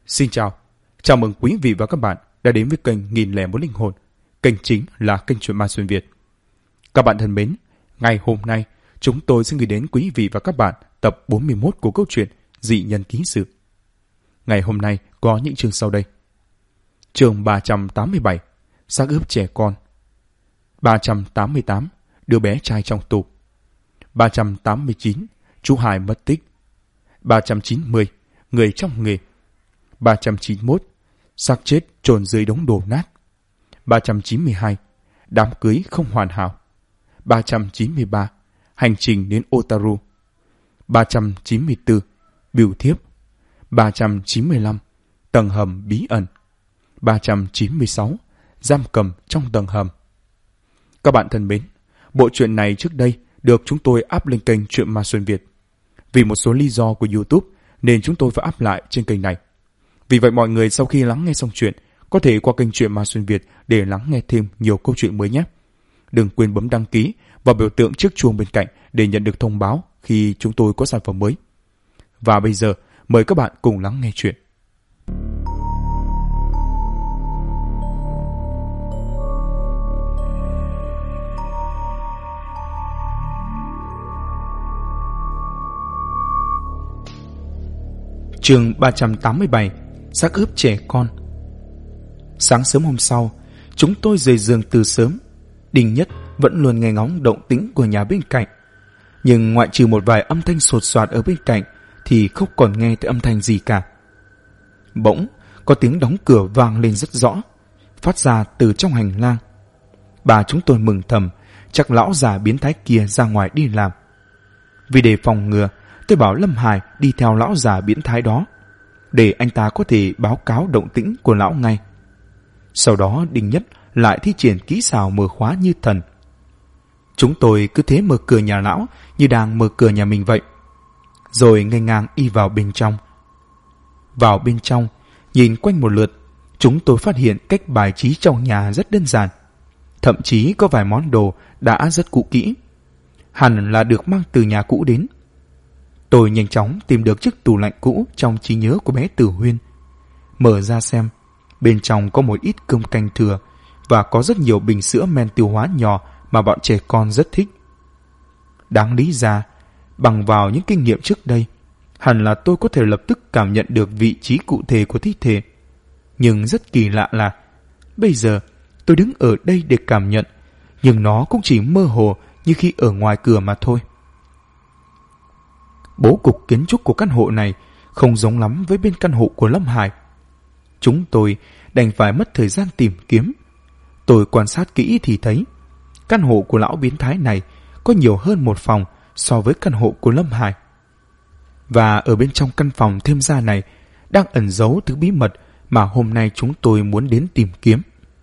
Xin chào mừng quý vị và các bạn đã đến với kênh 1001 Linh Hồn. Kênh chính là kênh truyện ma xuyên Việt. Các bạn thân mến, ngày hôm nay chúng tôi sẽ gửi đến quý vị và các bạn tập 41 của câu chuyện Dị Nhân Ký Sự. Ngày hôm nay có những chương sau đây. Chương 387, xác ướp trẻ con. 388, đứa bé trai trong tù. 389, chú Hải mất tích. 390, người trong nghề. 391, xác chết chôn dưới đống đổ nát. 392, đám cưới không hoàn hảo. 393, hành trình đến Otaru. 394, bưu thiếp. 395, tầng hầm bí ẩn. 396, giam cầm trong tầng hầm. Các bạn thân mến, bộ truyện này trước đây được chúng tôi up lên kênh Truyện Ma Xuyên Việt. Vì một số lý do của YouTube nên chúng tôi phải up lại trên kênh này. Vì vậy mọi người sau khi lắng nghe xong chuyện có thể qua kênh Truyện Ma Xuyên Việt để lắng nghe thêm nhiều câu chuyện mới nhé. Đừng quên bấm đăng ký và biểu tượng chiếc chuông bên cạnh để nhận được thông báo khi chúng tôi có sản phẩm mới. Và bây giờ mời các bạn cùng lắng nghe chuyện. Chương 387, xác ướp trẻ con. Sáng sớm hôm sau, chúng tôi rời giường từ sớm. Đinh Nhất vẫn luôn nghe ngóng động tĩnh của nhà bên cạnh, nhưng ngoại trừ một vài âm thanh sột soạt ở bên cạnh thì không còn nghe thấy âm thanh gì cả. Bỗng có tiếng đóng cửa vang lên rất rõ, phát ra từ trong hành lang. Bà chúng tôi mừng thầm, chắc lão già biến thái kia ra ngoài đi làm. Vì để phòng ngừa, tôi bảo Lâm Hải đi theo lão già biến thái đó, để anh ta có thể báo cáo động tĩnh của lão ngay. Sau đó Đinh Nhất lại thi triển kỹ xảo mở khóa như thần. Chúng tôi cứ thế mở cửa nhà lão như đang mở cửa nhà mình vậy, rồi nghênh ngang đi vào bên trong. Vào bên trong, nhìn quanh một lượt, chúng tôi phát hiện cách bài trí trong nhà rất đơn giản. Thậm chí có vài món đồ đã rất cũ kỹ, hẳn là được mang từ nhà cũ đến. Tôi nhanh chóng tìm được chiếc tủ lạnh cũ trong trí nhớ của bé Tử Huyên. Mở ra xem, bên trong có một ít cơm canh thừa và có rất nhiều bình sữa men tiêu hóa nhỏ mà bọn trẻ con rất thích. Đáng lý ra, bằng vào những kinh nghiệm trước đây, hẳn là tôi có thể lập tức cảm nhận được vị trí cụ thể của thi thể. Nhưng rất kỳ lạ là bây giờ tôi đứng ở đây để cảm nhận, nhưng nó cũng chỉ mơ hồ như khi ở ngoài cửa mà thôi. Bố cục kiến trúc của căn hộ này không giống lắm với bên căn hộ của Lâm Hải. Chúng tôi đành phải mất thời gian tìm kiếm. Tôi quan sát kỹ thì thấy căn hộ của lão biến thái này có nhiều hơn một phòng so với căn hộ của Lâm Hải. Và ở bên trong căn phòng thêm ra này đang ẩn giấu thứ bí mật mà hôm nay chúng tôi muốn đến tìm kiếm.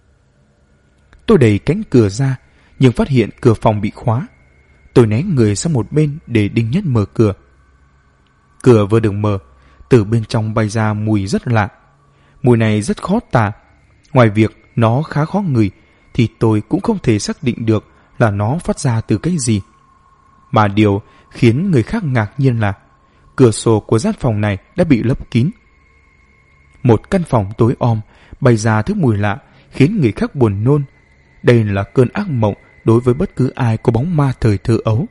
Tôi đẩy cánh cửa ra nhưng phát hiện cửa phòng bị khóa. Tôi né người sang một bên để Đinh Nhất mở cửa. Cửa vừa được mở, từ bên trong bay ra mùi rất lạ. Mùi này rất khó tả. Ngoài việc nó khá khó ngửi thì tôi cũng không thể xác định được là nó phát ra từ cái gì. Mà điều khiến người khác ngạc nhiên là cửa sổ của gian phòng này đã bị lấp kín. Một căn phòng tối om bay ra thứ mùi lạ khiến người khác buồn nôn. Đây là cơn ác mộng đối với bất cứ ai có bóng ma thời thơ ấu.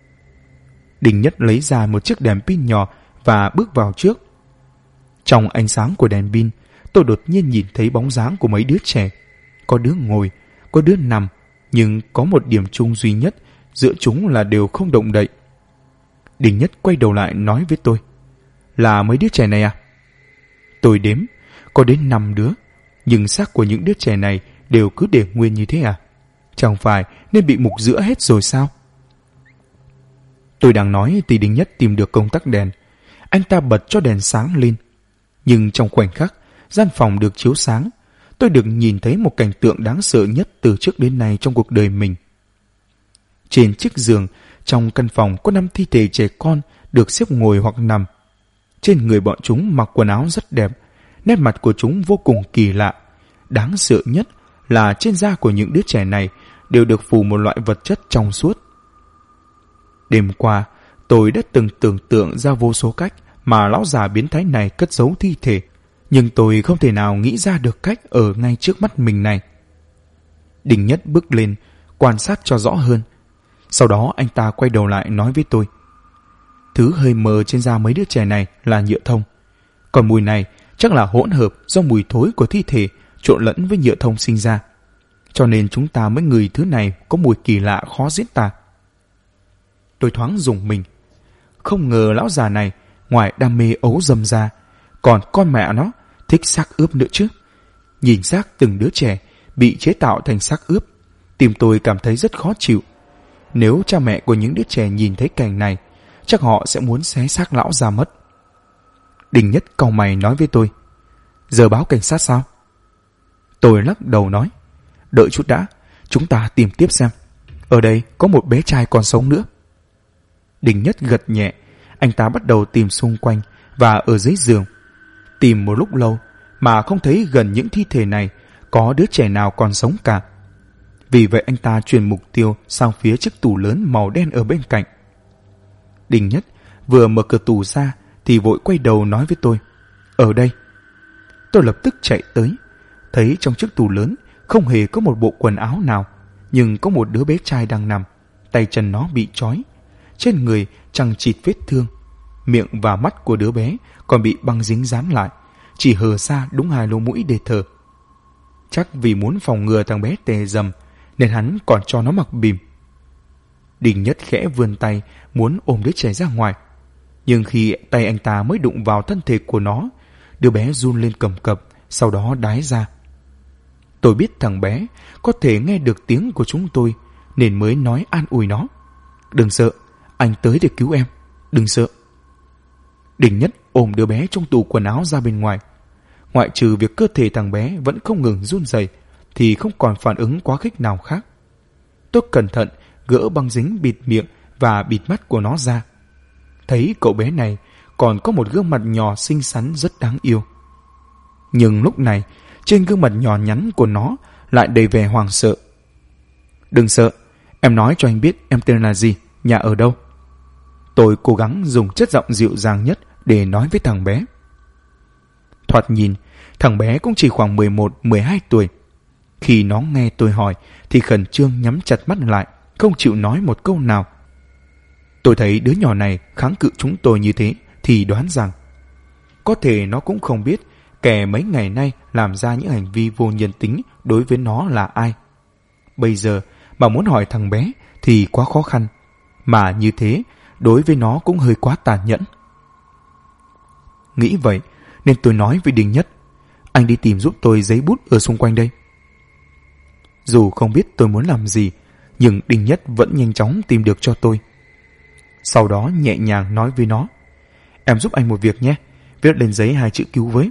Đinh Nhất lấy ra một chiếc đèn pin nhỏ và bước vào trước. Trong ánh sáng của đèn pin, tôi đột nhiên nhìn thấy bóng dáng của mấy đứa trẻ. Có đứa ngồi, có đứa nằm, nhưng có một điểm chung duy nhất giữa chúng là đều không động đậy. Đinh Nhất quay đầu lại nói với tôi, là mấy đứa trẻ này à? Tôi đếm, có đến 5 đứa, nhưng xác của những đứa trẻ này đều cứ để nguyên như thế à? Chẳng phải nên bị mục giữa hết rồi sao? Tôi đang nói thì Đinh Nhất tìm được công tắc đèn. Anh ta bật cho đèn sáng lên. Nhưng trong khoảnh khắc gian phòng được chiếu sáng, tôi được nhìn thấy một cảnh tượng đáng sợ nhất từ trước đến nay trong cuộc đời mình. Trên chiếc giường trong căn phòng có 5 thi thể trẻ con được xếp ngồi hoặc nằm. Trên người bọn chúng mặc quần áo rất đẹp, nét mặt của chúng vô cùng kỳ lạ. Đáng sợ nhất là trên da của những đứa trẻ này đều được phủ một loại vật chất trong suốt. Đêm qua, tôi đã từng tưởng tượng ra vô số cách mà lão già biến thái này cất giấu thi thể, Nhưng tôi không thể nào nghĩ ra được cách ở ngay trước mắt mình này. Đình Nhất bước lên, quan sát cho rõ hơn. Sau đó anh ta quay đầu lại nói với tôi. Thứ hơi mờ trên da mấy đứa trẻ này là nhựa thông. Còn mùi này chắc là hỗn hợp do mùi thối của thi thể trộn lẫn với nhựa thông sinh ra. Cho nên chúng ta mới ngửi thứ này có mùi kỳ lạ khó diễn tả. Tôi thoáng rùng mình. Không ngờ lão già này ngoài đam mê ấu dâm ra, còn con mẹ nó thích xác ướp nữa chứ. Nhìn xác từng đứa trẻ bị chế tạo thành xác ướp, tim tôi cảm thấy rất khó chịu. Nếu cha mẹ của những đứa trẻ nhìn thấy cảnh này, chắc họ sẽ muốn xé xác lão ra mất. Đình Nhất cau mày nói với tôi. Giờ báo cảnh sát sao? Tôi lắc đầu nói. Đợi chút đã, chúng ta tìm tiếp xem. Ở đây có một bé trai còn sống nữa. Đình Nhất gật nhẹ. Anh ta bắt đầu tìm xung quanh và ở dưới giường. Tìm một lúc lâu mà không thấy gần những thi thể này có đứa trẻ nào còn sống cả. Vì vậy anh ta chuyển mục tiêu sang phía chiếc tủ lớn màu đen ở bên cạnh. Đình Nhất vừa mở cửa tủ ra thì vội quay đầu nói với tôi. Ở đây. Tôi lập tức chạy tới. Thấy trong chiếc tủ lớn không hề có một bộ quần áo nào, nhưng có một đứa bé trai đang nằm. Tay chân nó bị trói. Trên người chằng chịt vết thương. Miệng và mắt của đứa bé còn bị băng dính dán lại, chỉ hở ra đúng 2 lỗ mũi để thở. Chắc vì muốn phòng ngừa thằng bé tè dầm nên hắn còn cho nó mặc bìm. Đình Nhất khẽ vươn tay muốn ôm đứa trẻ ra ngoài, nhưng khi tay anh ta mới đụng vào thân thể của nó, đứa bé run lên cầm cập, sau đó đái ra. Tôi biết thằng bé có thể nghe được tiếng của chúng tôi nên mới nói an ủi nó. Đừng sợ, anh tới để cứu em, đừng sợ. Đình Nhất ôm đứa bé trong tủ quần áo ra bên ngoài. Ngoại trừ việc cơ thể thằng bé vẫn không ngừng run rẩy thì không còn phản ứng quá khích nào khác. Tôi cẩn thận gỡ băng dính bịt miệng và bịt mắt của nó ra. Thấy cậu bé này còn có một gương mặt nhỏ xinh xắn rất đáng yêu. Nhưng lúc này trên gương mặt nhỏ nhắn của nó lại đầy vẻ hoảng sợ. Đừng sợ, em nói cho anh biết em tên là gì, nhà ở đâu. Tôi cố gắng dùng chất giọng dịu dàng nhất để nói với thằng bé. Thoạt nhìn, thằng bé cũng chỉ khoảng 11-12 tuổi. Khi nó nghe tôi hỏi thì khẩn trương nhắm chặt mắt lại, không chịu nói một câu nào. Tôi thấy đứa nhỏ này kháng cự chúng tôi như thế thì đoán rằng có thể nó cũng không biết kẻ mấy ngày nay làm ra những hành vi vô nhân tính đối với nó là ai. Bây giờ mà muốn hỏi thằng bé thì quá khó khăn, mà như thế đối với nó cũng hơi quá tàn nhẫn. Nghĩ vậy nên tôi nói với Đình Nhất, anh đi tìm giúp tôi giấy bút ở xung quanh đây. Dù không biết tôi muốn làm gì, nhưng Đình Nhất vẫn nhanh chóng tìm được cho tôi. Sau đó nhẹ nhàng nói với nó, em giúp anh một việc nhé, viết lên giấy 2 chữ cứu với.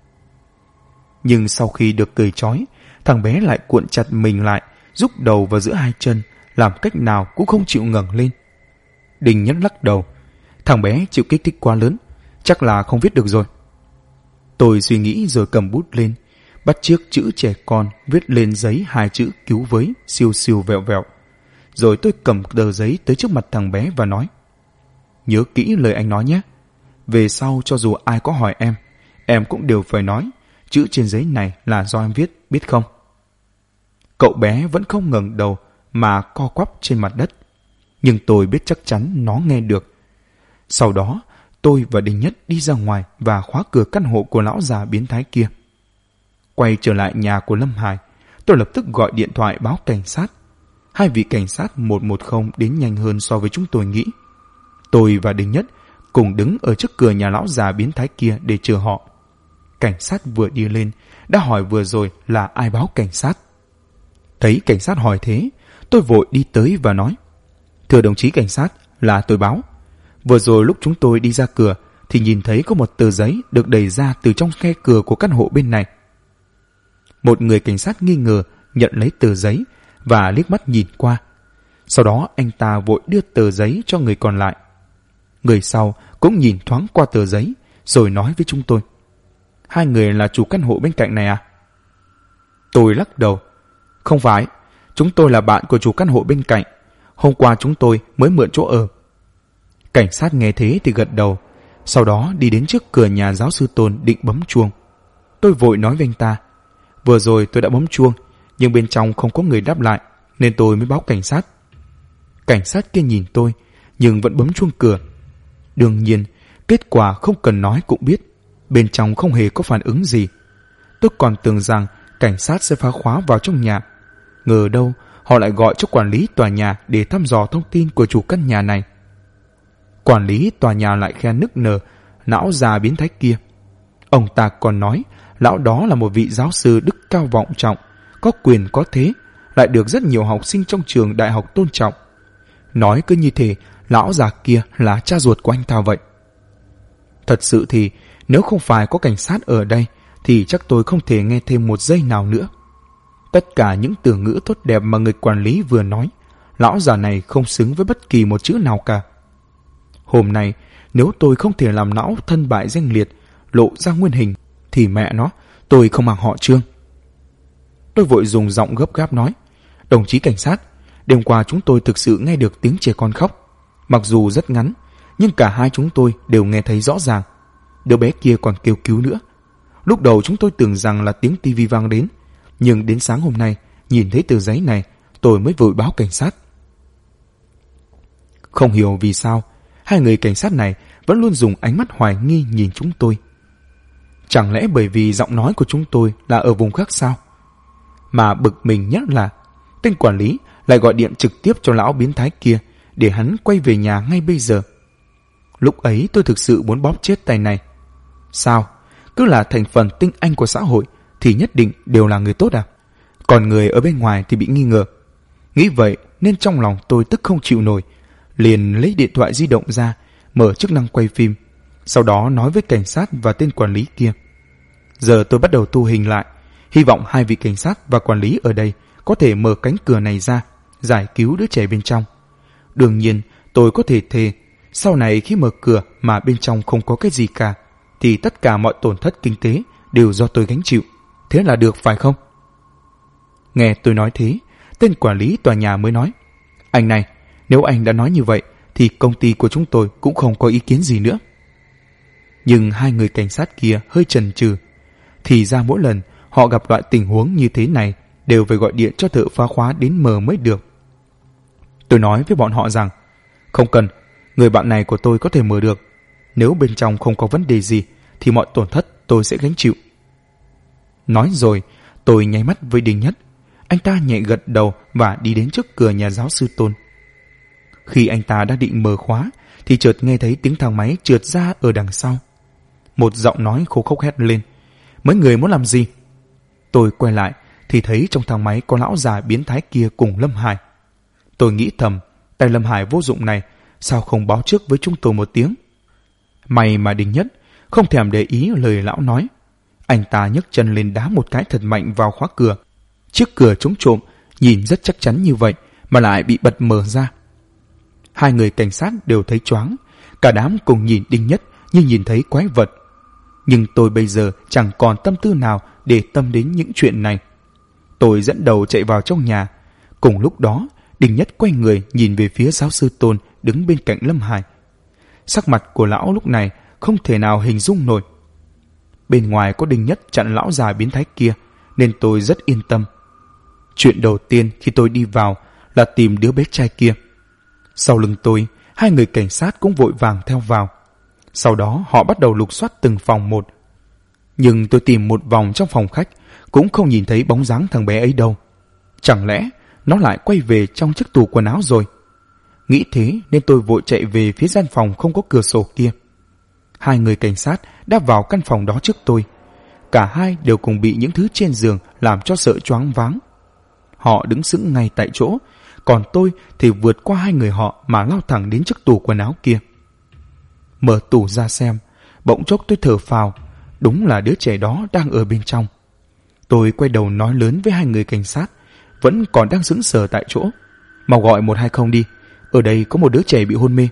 Nhưng sau khi được cởi trói, thằng bé lại cuộn chặt mình lại, rúc đầu vào giữa 2 chân, làm cách nào cũng không chịu ngẩng lên. Đình Nhất lắc đầu, thằng bé chịu kích thích quá lớn, chắc là không viết được rồi. Tôi suy nghĩ rồi cầm bút lên, bắt chước chữ trẻ con viết lên giấy 2 chữ cứu với, siêu siêu vẹo vẹo. Rồi tôi cầm tờ giấy tới trước mặt thằng bé và nói, nhớ kỹ lời anh nói nhé. Về sau cho dù ai có hỏi em cũng đều phải nói chữ trên giấy này là do em viết, biết không? Cậu bé vẫn không ngẩng đầu mà co quắp trên mặt đất, nhưng tôi biết chắc chắn nó nghe được. Sau đó tôi và Đình Nhất đi ra ngoài và khóa cửa căn hộ của lão già biến thái kia. Quay trở lại nhà của Lâm Hải, tôi lập tức gọi điện thoại báo cảnh sát. 2 vị cảnh sát 110 đến nhanh hơn so với chúng tôi nghĩ. Tôi và Đình Nhất cùng đứng ở trước cửa nhà lão già biến thái kia để chờ họ. Cảnh sát vừa đi lên đã hỏi vừa rồi là ai báo cảnh sát. Thấy cảnh sát hỏi thế, tôi vội đi tới và nói, thưa đồng chí cảnh sát, là tôi báo. Vừa rồi lúc chúng tôi đi ra cửa thì nhìn thấy có một tờ giấy được đẩy ra từ trong khe cửa của căn hộ bên này. Một người cảnh sát nghi ngờ nhận lấy tờ giấy và liếc mắt nhìn qua. Sau đó anh ta vội đưa tờ giấy cho người còn lại. Người sau cũng nhìn thoáng qua tờ giấy rồi nói với chúng tôi, 2 người là chủ căn hộ bên cạnh này à? Tôi lắc đầu, không phải, chúng tôi là bạn của chủ căn hộ bên cạnh. Hôm qua chúng tôi mới mượn chỗ ở. Cảnh sát nghe thế thì gật đầu, sau đó đi đến trước cửa nhà giáo sư Tôn định bấm chuông. Tôi vội nói với anh ta, vừa rồi tôi đã bấm chuông, nhưng bên trong không có người đáp lại, nên tôi mới báo cảnh sát. Cảnh sát kia nhìn tôi, nhưng vẫn bấm chuông cửa. Đương nhiên, kết quả không cần nói cũng biết, bên trong không hề có phản ứng gì. Tôi còn tưởng rằng cảnh sát sẽ phá khóa vào trong nhà. Ngờ đâu, họ lại gọi cho quản lý tòa nhà để thăm dò thông tin của chủ căn nhà này. Quản lý tòa nhà lại khen nức nở lão già biến thái kia. Ông ta còn nói lão đó là một vị giáo sư đức cao vọng trọng, có quyền có thế, lại được rất nhiều học sinh trong trường đại học tôn trọng. Nói cứ như thể lão già kia là cha ruột của anh ta vậy. Thật sự thì nếu không phải có cảnh sát ở đây thì chắc tôi không thể nghe thêm một giây nào nữa. Tất cả những từ ngữ tốt đẹp mà người quản lý vừa nói, lão già này không xứng với bất kỳ một chữ nào cả. Hôm nay, nếu tôi không thể làm lão thân bại danh liệt, lộ ra nguyên hình, thì mẹ nó, tôi không mang họ Trương. Tôi vội dùng giọng gấp gáp nói, đồng chí cảnh sát, đêm qua chúng tôi thực sự nghe được tiếng trẻ con khóc. Mặc dù rất ngắn, nhưng cả hai chúng tôi đều nghe thấy rõ ràng. Đứa bé kia còn kêu cứu nữa. Lúc đầu chúng tôi tưởng rằng là tiếng tivi vang đến, nhưng đến sáng hôm nay, nhìn thấy tờ giấy này, tôi mới vội báo cảnh sát. Không hiểu vì sao, hai người cảnh sát này vẫn luôn dùng ánh mắt hoài nghi nhìn chúng tôi. Chẳng lẽ bởi vì giọng nói của chúng tôi là ở vùng khác sao? Mà bực mình nhất là tên quản lý lại gọi điện trực tiếp cho lão biến thái kia để hắn quay về nhà ngay bây giờ. Lúc ấy tôi thực sự muốn bóp chết tay này. Sao? Cứ là thành phần tinh anh của xã hội thì nhất định đều là người tốt à? Còn người ở bên ngoài thì bị nghi ngờ. Nghĩ vậy nên trong lòng tôi tức không chịu nổi, liền lấy điện thoại di động ra, mở chức năng quay phim, sau đó nói với cảnh sát và tên quản lý kia. Giờ tôi bắt đầu thu hình lại, hy vọng hai vị cảnh sát và quản lý ở đây có thể mở cánh cửa này ra, giải cứu đứa trẻ bên trong. Đương nhiên, tôi có thể thề, sau này khi mở cửa mà bên trong không có cái gì cả, thì tất cả mọi tổn thất kinh tế đều do tôi gánh chịu. Thế là được phải không? Nghe tôi nói thế, tên quản lý tòa nhà mới nói, anh này, nếu anh đã nói như vậy thì công ty của chúng tôi cũng không có ý kiến gì nữa. Nhưng hai người cảnh sát kia hơi chần chừ. Thì ra mỗi lần họ gặp loại tình huống như thế này đều phải gọi điện cho thợ phá khóa đến mở mới được. Tôi nói với bọn họ rằng, không cần, người bạn này của tôi có thể mở được. Nếu bên trong không có vấn đề gì thì mọi tổn thất tôi sẽ gánh chịu. Nói rồi, tôi nháy mắt với Đinh Nhất. Anh ta nhẹ gật đầu và đi đến trước cửa nhà giáo sư Tôn. Khi anh ta đã định mở khóa thì chợt nghe thấy tiếng thang máy trượt ra ở đằng sau. Một giọng nói khô khốc hét lên, mấy người muốn làm gì? Tôi quay lại thì thấy trong thang máy có lão già biến thái kia cùng Lâm Hải. Tôi nghĩ thầm, tay Lâm Hải vô dụng này sao không báo trước với chúng tôi một tiếng? May mà Đinh Nhất không thèm để ý lời lão nói. Anh ta nhấc chân lên đá một cái thật mạnh vào khóa cửa. Chiếc cửa chống trộm nhìn rất chắc chắn như vậy mà lại bị bật mở ra. Hai người cảnh sát đều thấy choáng, cả đám cùng nhìn Đinh Nhất như nhìn thấy quái vật. Nhưng tôi bây giờ chẳng còn tâm tư nào để tâm đến những chuyện này. Tôi dẫn đầu chạy vào trong nhà. Cùng lúc đó, Đinh Nhất quay người nhìn về phía giáo sư Tôn đứng bên cạnh Lâm Hải. Sắc mặt của lão lúc này không thể nào hình dung nổi. Bên ngoài có Đinh Nhất chặn lão già biến thái kia nên tôi rất yên tâm. Chuyện đầu tiên khi tôi đi vào là tìm đứa bé trai kia. Sau lưng tôi, hai người cảnh sát cũng vội vàng theo vào. Sau đó họ bắt đầu lục soát từng phòng một. Nhưng tôi tìm một vòng trong phòng khách cũng không nhìn thấy bóng dáng thằng bé ấy đâu. Chẳng lẽ nó lại quay về trong chiếc tủ quần áo rồi? Nghĩ thế nên tôi vội chạy về phía gian phòng không có cửa sổ kia. Hai người cảnh sát đã vào căn phòng đó trước tôi. Cả hai đều cùng bị những thứ trên giường làm cho sợ choáng váng. Họ đứng sững ngay tại chỗ, còn tôi thì vượt qua hai người họ mà lao thẳng đến chiếc tủ quần áo kia. Mở tủ ra xem, bỗng chốc tôi thở phào, đúng là đứa trẻ đó đang ở bên trong. Tôi quay đầu nói lớn với hai người cảnh sát, vẫn còn đang sững sờ tại chỗ. Mau gọi 120 đi, ở đây có một đứa trẻ bị hôn mê.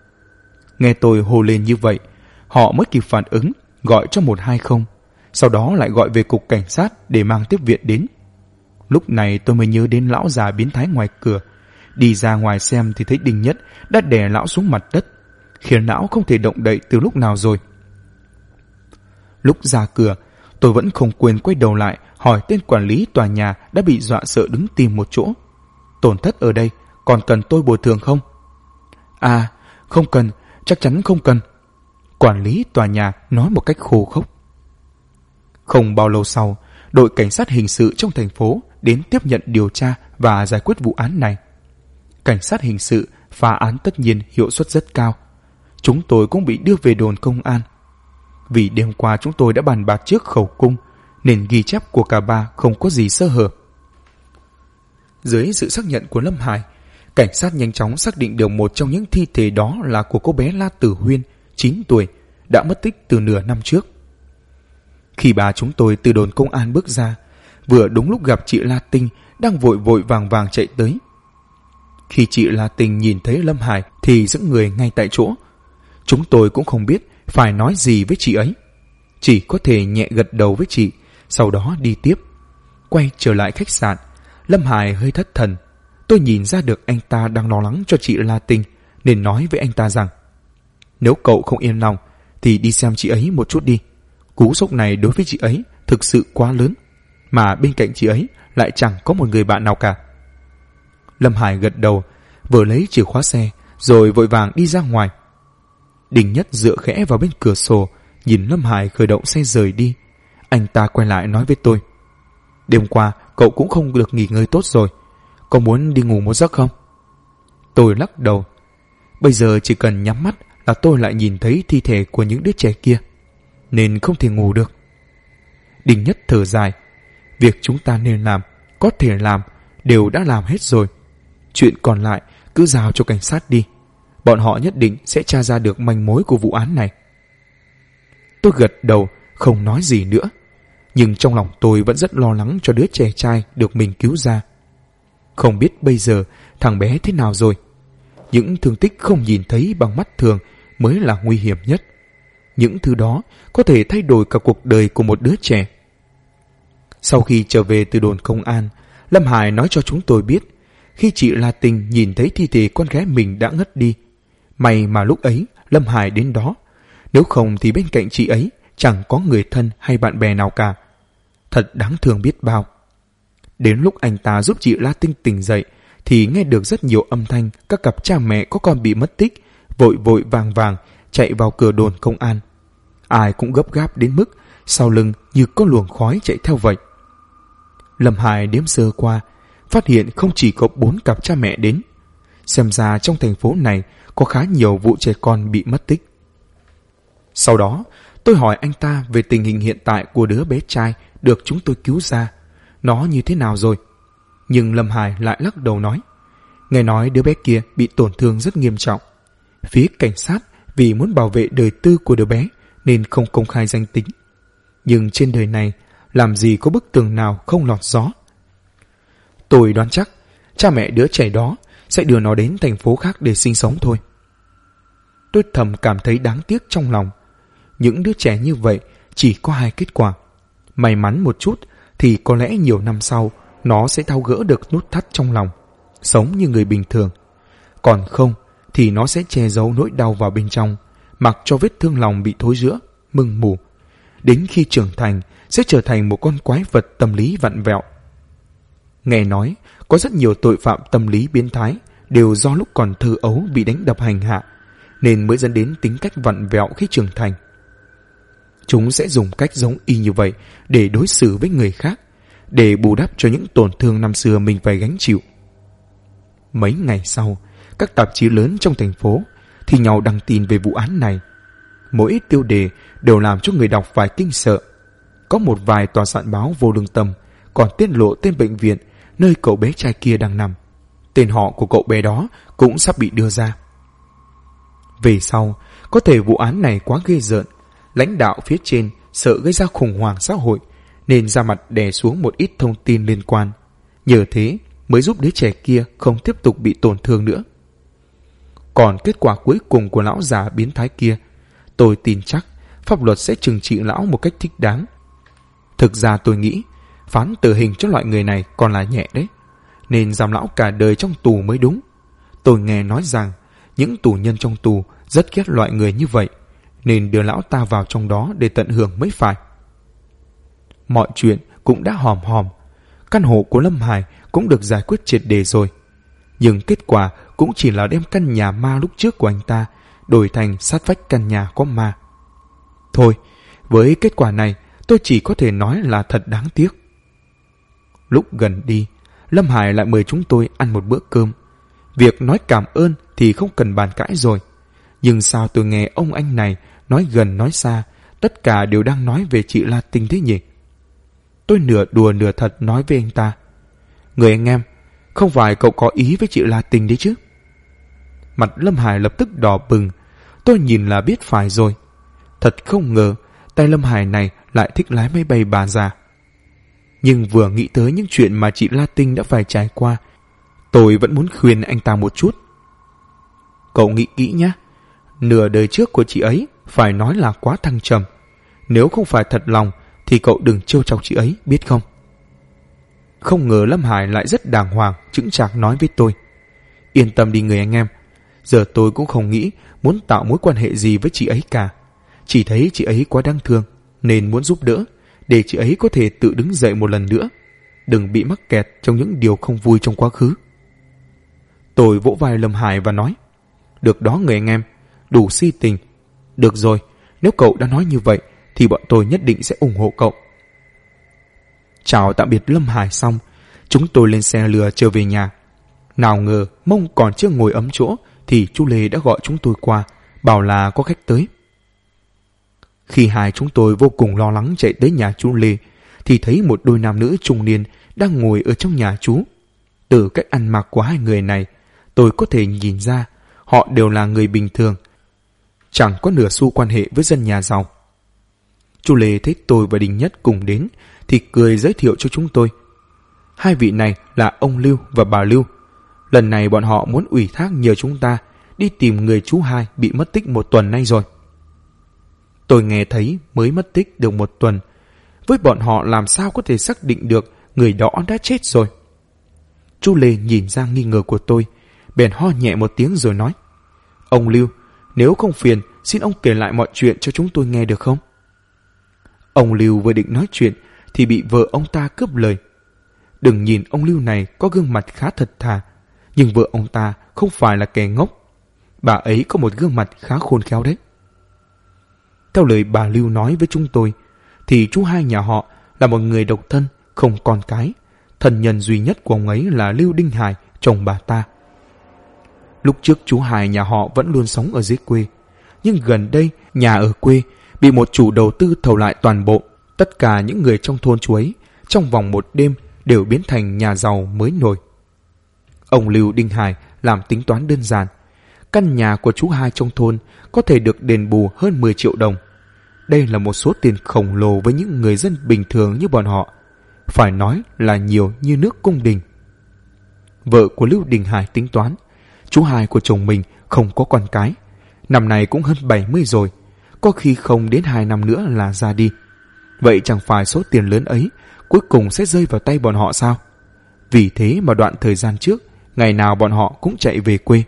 Nghe tôi hô lên như vậy, họ mới kịp phản ứng, gọi cho 120, sau đó lại gọi về cục cảnh sát để mang tiếp viện đến. Lúc này tôi mới nhớ đến lão già biến thái ngoài cửa. Đi ra ngoài xem thì thấy Đinh Nhất đã đè lão xuống mặt đất, khiến lão không thể động đậy từ lúc nào rồi. Lúc ra cửa, Tôi vẫn không quên quay đầu lại hỏi tên quản lý tòa nhà đã bị dọa sợ đứng tìm một chỗ. Tổn thất ở đây, còn cần tôi bồi thường không? À, không cần, chắc chắn không cần. Quản lý tòa nhà nói một cách khô khốc. Không bao lâu sau, đội cảnh sát hình sự trong thành phố đến tiếp nhận điều tra và giải quyết vụ án này. Cảnh sát hình sự phá án tất nhiên hiệu suất rất cao. Chúng tôi cũng bị đưa về đồn công an. Vì đêm qua chúng tôi đã bàn bạc trước khẩu cung, nên ghi chép của cả ba không có gì sơ hở. Dưới sự xác nhận của Lâm Hải, cảnh sát nhanh chóng xác định được một trong những thi thể đó là của cô bé La Tử Huyên, 9 tuổi, đã mất tích từ nửa năm trước. Khi bà chúng tôi từ đồn công an bước ra, vừa đúng lúc gặp chị La Tinh đang vội vội vàng vàng chạy tới. Khi chị La Tinh nhìn thấy Lâm Hải thì giữ người ngay tại chỗ. Chúng tôi cũng không biết phải nói gì với chị ấy. Chỉ có thể nhẹ gật đầu với chị, sau đó đi tiếp. Quay trở lại khách sạn, Lâm Hải hơi thất thần. Tôi nhìn ra được anh ta đang lo lắng cho chị La Tinh, nên nói với anh ta rằng nếu cậu không yên lòng thì đi xem chị ấy một chút đi. Cú sốc này đối với chị ấy thực sự quá lớn, mà bên cạnh chị ấy lại chẳng có một người bạn nào cả. Lâm Hải gật đầu, vừa lấy chìa khóa xe rồi vội vàng đi ra ngoài. Đình Nhất dựa khẽ vào bên cửa sổ, nhìn Lâm Hải khởi động xe rời đi. Anh ta quay lại nói với tôi: đêm qua cậu cũng không được nghỉ ngơi tốt rồi, có muốn đi ngủ một giấc không? Tôi lắc đầu. Bây giờ chỉ cần nhắm mắt là tôi lại nhìn thấy thi thể của những đứa trẻ kia, nên không thể ngủ được. Đình Nhất thở dài. Việc chúng ta nên làm, có thể làm, đều đã làm hết rồi. Chuyện còn lại cứ giao cho cảnh sát đi. Bọn họ nhất định sẽ tra ra được manh mối của vụ án này. Tôi gật đầu, không nói gì nữa. Nhưng trong lòng tôi vẫn rất lo lắng cho đứa trẻ trai được mình cứu ra. Không biết bây giờ thằng bé thế nào rồi. Những thương tích không nhìn thấy bằng mắt thường mới là nguy hiểm nhất. Những thứ đó có thể thay đổi cả cuộc đời của một đứa trẻ. Sau khi trở về từ đồn công an, Lâm Hải nói cho chúng tôi biết, khi chị La Tinh nhìn thấy thi thể con gái mình đã ngất đi. May mà lúc ấy Lâm Hải đến đó, nếu không thì bên cạnh chị ấy chẳng có người thân hay bạn bè nào cả. Thật đáng thương biết bao. Đến lúc anh ta giúp chị La Tinh tỉnh dậy thì nghe được rất nhiều âm thanh các cặp cha mẹ có con bị mất tích vội vội vàng vàng chạy vào cửa đồn công an. Ai cũng gấp gáp đến mức sau lưng như có luồng khói chạy theo vậy. Lâm Hải đếm sơ qua, phát hiện không chỉ có 4 cặp cha mẹ đến. Xem ra trong thành phố này có khá nhiều vụ trẻ con bị mất tích. Sau đó, tôi hỏi anh ta về tình hình hiện tại của đứa bé trai được chúng tôi cứu ra. Nó như thế nào rồi? Nhưng Lâm Hải lại lắc đầu nói, nghe nói đứa bé kia bị tổn thương rất nghiêm trọng. Phía cảnh sát vì muốn bảo vệ đời tư của đứa bé nên không công khai danh tính. Nhưng trên đời này làm gì có bức tường nào không lọt gió. Tôi đoán chắc cha mẹ đứa trẻ đó sẽ đưa nó đến thành phố khác để sinh sống thôi. Tôi thầm cảm thấy đáng tiếc trong lòng. Những đứa trẻ như vậy chỉ có 2 kết quả. May mắn một chút thì có lẽ nhiều năm sau nó sẽ tháo gỡ được nút thắt trong lòng, sống như người bình thường. Còn không thì nó sẽ che giấu nỗi đau vào bên trong, mặc cho vết thương lòng bị thối rữa, mưng mù. Đến khi trưởng thành sẽ trở thành một con quái vật tâm lý vặn vẹo. Nghe nói có rất nhiều tội phạm tâm lý biến thái đều do lúc còn thơ ấu bị đánh đập hành hạ, nên mới dẫn đến tính cách vặn vẹo khi trưởng thành. Chúng sẽ dùng cách giống y như vậy để đối xử với người khác, để bù đắp cho những tổn thương năm xưa mình phải gánh chịu. Mấy ngày sau, các tạp chí lớn trong thành phố thì nhau đăng tin về vụ án này. Mỗi tiêu đề đều làm cho người đọc phải kinh sợ. Có một vài tòa soạn báo vô lương tâm còn tiết lộ tên bệnh viện nơi cậu bé trai kia đang nằm. Tên họ của cậu bé đó cũng sắp bị đưa ra. Về sau, có thể vụ án này quá ghê rợn, lãnh đạo phía trên sợ gây ra khủng hoảng xã hội nên ra mặt đè xuống một ít thông tin liên quan. Nhờ thế mới giúp đứa trẻ kia không tiếp tục bị tổn thương nữa. Còn kết quả cuối cùng của lão già biến thái kia, tôi tin chắc pháp luật sẽ trừng trị lão một cách thích đáng. Thực ra tôi nghĩ phán tử hình cho loại người này còn là nhẹ đấy, nên giam lão cả đời trong tù mới đúng. Tôi nghe nói rằng những tù nhân trong tù rất ghét loại người như vậy, nên đưa lão ta vào trong đó để tận hưởng mới phải. mọi chuyện cũng đã hòm hòm. Căn hộ của Lâm Hải cũng được giải quyết triệt để rồi. Nhưng kết quả cũng chỉ là đem căn nhà ma lúc trước của anh ta đổi thành sát vách căn nhà có ma. Thôi, với kết quả này, tôi chỉ có thể nói là thật đáng tiếc. Lúc gần đi, Lâm Hải lại mời chúng tôi ăn một bữa cơm. Việc nói cảm ơn thì không cần bàn cãi rồi. Nhưng sao tôi nghe ông anh này nói gần nói xa, tất cả đều đang nói về chị La Tinh thế nhỉ? Tôi nửa đùa nửa thật nói với anh ta: người anh em, không phải cậu có ý với chị La Tinh đấy chứ? Mặt Lâm Hải lập tức đỏ bừng. Tôi nhìn là biết phải rồi. Thật không ngờ tay Lâm Hải này lại thích lái máy bay bà già. Nhưng vừa nghĩ tới những chuyện mà chị La Tinh đã phải trải qua, tôi vẫn muốn khuyên anh ta một chút. Cậu nghĩ kỹ nhé. Nửa đời trước của chị ấy phải nói là quá thăng trầm. Nếu không phải thật lòng thì cậu đừng trêu chọc chị ấy, biết không? Không ngờ Lâm Hải lại rất đàng hoàng, chững chạc nói với tôi: yên tâm đi người anh em. Giờ tôi cũng không nghĩ muốn tạo mối quan hệ gì với chị ấy cả. Chỉ thấy chị ấy quá đáng thương nên muốn giúp đỡ, để chị ấy có thể tự đứng dậy một lần nữa, đừng bị mắc kẹt trong những điều không vui trong quá khứ. Tôi vỗ vai Lâm Hải và nói: được đó người anh em, đủ si tình. Được rồi, nếu cậu đã nói như vậy thì bọn tôi nhất định sẽ ủng hộ cậu. Chào tạm biệt Lâm Hải xong, chúng tôi lên xe lừa trở về nhà. Nào ngờ mông còn chưa ngồi ấm chỗ thì chú Lê đã gọi chúng tôi qua, bảo là có khách tới. Khi hai chúng tôi vô cùng lo lắng chạy tới nhà chú Lê thì thấy một đôi nam nữ trung niên đang ngồi ở trong nhà chú. Từ cách ăn mặc của hai người này, tôi có thể nhìn ra họ đều là người bình thường, chẳng có nửa xu quan hệ với dân nhà giàu. Chú Lê thấy tôi và Đình Nhất cùng đến thì cười giới thiệu cho chúng tôi. Hai vị này là ông Lưu và bà Lưu. Lần này bọn họ muốn ủy thác nhờ chúng ta đi tìm người chú hai bị mất tích 1 tuần nay rồi. Tôi nghe thấy mới mất tích được 1 tuần. Với bọn họ làm sao có thể xác định được người đó đã chết rồi? Chú Lê nhìn ra nghi ngờ của tôi, bèn ho nhẹ một tiếng rồi nói: ông Lưu, nếu không phiền, xin ông kể lại mọi chuyện cho chúng tôi nghe được không? Ông Lưu vừa định nói chuyện thì bị vợ ông ta cướp lời. Đừng nhìn ông Lưu này có gương mặt khá thật thà, nhưng vợ ông ta không phải là kẻ ngốc. Bà ấy có một gương mặt khá khôn khéo đấy. Theo lời bà Lưu nói với chúng tôi, thì chú hai nhà họ là một người độc thân, không con cái. Thân nhân duy nhất của ông ấy là Lưu Đinh Hải, chồng bà ta. Lúc trước chú hai nhà họ vẫn luôn sống ở dưới quê, nhưng gần đây nhà ở quê bị một chủ đầu tư thầu lại toàn bộ. Tất cả những người trong thôn chú ấy trong vòng 1 đêm đều biến thành nhà giàu mới nổi. Ông Lưu Đinh Hải làm tính toán đơn giản. Căn nhà của chú hai trong thôn có thể được đền bù hơn 10 triệu đồng. Đây là một số tiền khổng lồ với những người dân bình thường như bọn họ. Phải nói là nhiều như nước cung đình. Vợ của Lưu Đình Hải tính toán, chú hai của chồng mình không có con cái. Năm nay cũng hơn 70 rồi, có khi không đến 2 năm nữa là ra đi. Vậy chẳng phải số tiền lớn ấy cuối cùng sẽ rơi vào tay bọn họ sao? Vì thế mà đoạn thời gian trước, ngày nào bọn họ cũng chạy về quê.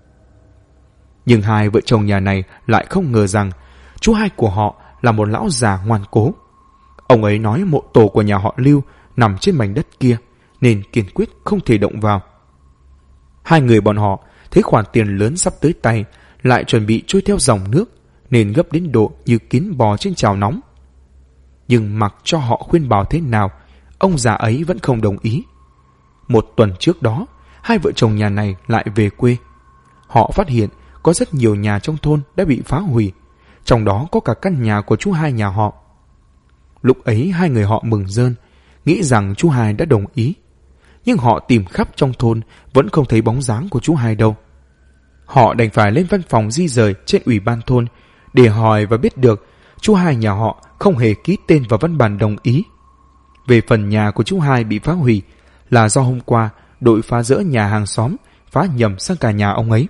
Nhưng hai vợ chồng nhà này lại không ngờ rằng chú hai của họ là một lão già ngoan cố. Ông ấy nói mộ tổ của nhà họ Lưu nằm trên mảnh đất kia, nên kiên quyết không thể động vào. Hai người bọn họ thấy khoản tiền lớn sắp tới tay, lại chuẩn bị trôi theo dòng nước, nên gấp đến độ như kiến bò trên chảo nóng. Nhưng mặc cho họ khuyên bảo thế nào, ông già ấy vẫn không đồng ý. 1 tuần trước đó, hai vợ chồng nhà này lại về quê. Họ phát hiện có rất nhiều nhà trong thôn đã bị phá hủy, trong đó có cả căn nhà của chú hai nhà họ. Lúc ấy hai người họ mừng rơn, nghĩ rằng chú hai đã đồng ý. Nhưng họ tìm khắp trong thôn vẫn không thấy bóng dáng của chú hai đâu. Họ đành phải lên văn phòng di dời trên ủy ban thôn để hỏi và biết được chú hai nhà họ không hề ký tên vào văn bản đồng ý. Về phần nhà của chú hai bị phá hủy là do hôm qua đội phá rỡ nhà hàng xóm phá nhầm sang cả nhà ông ấy.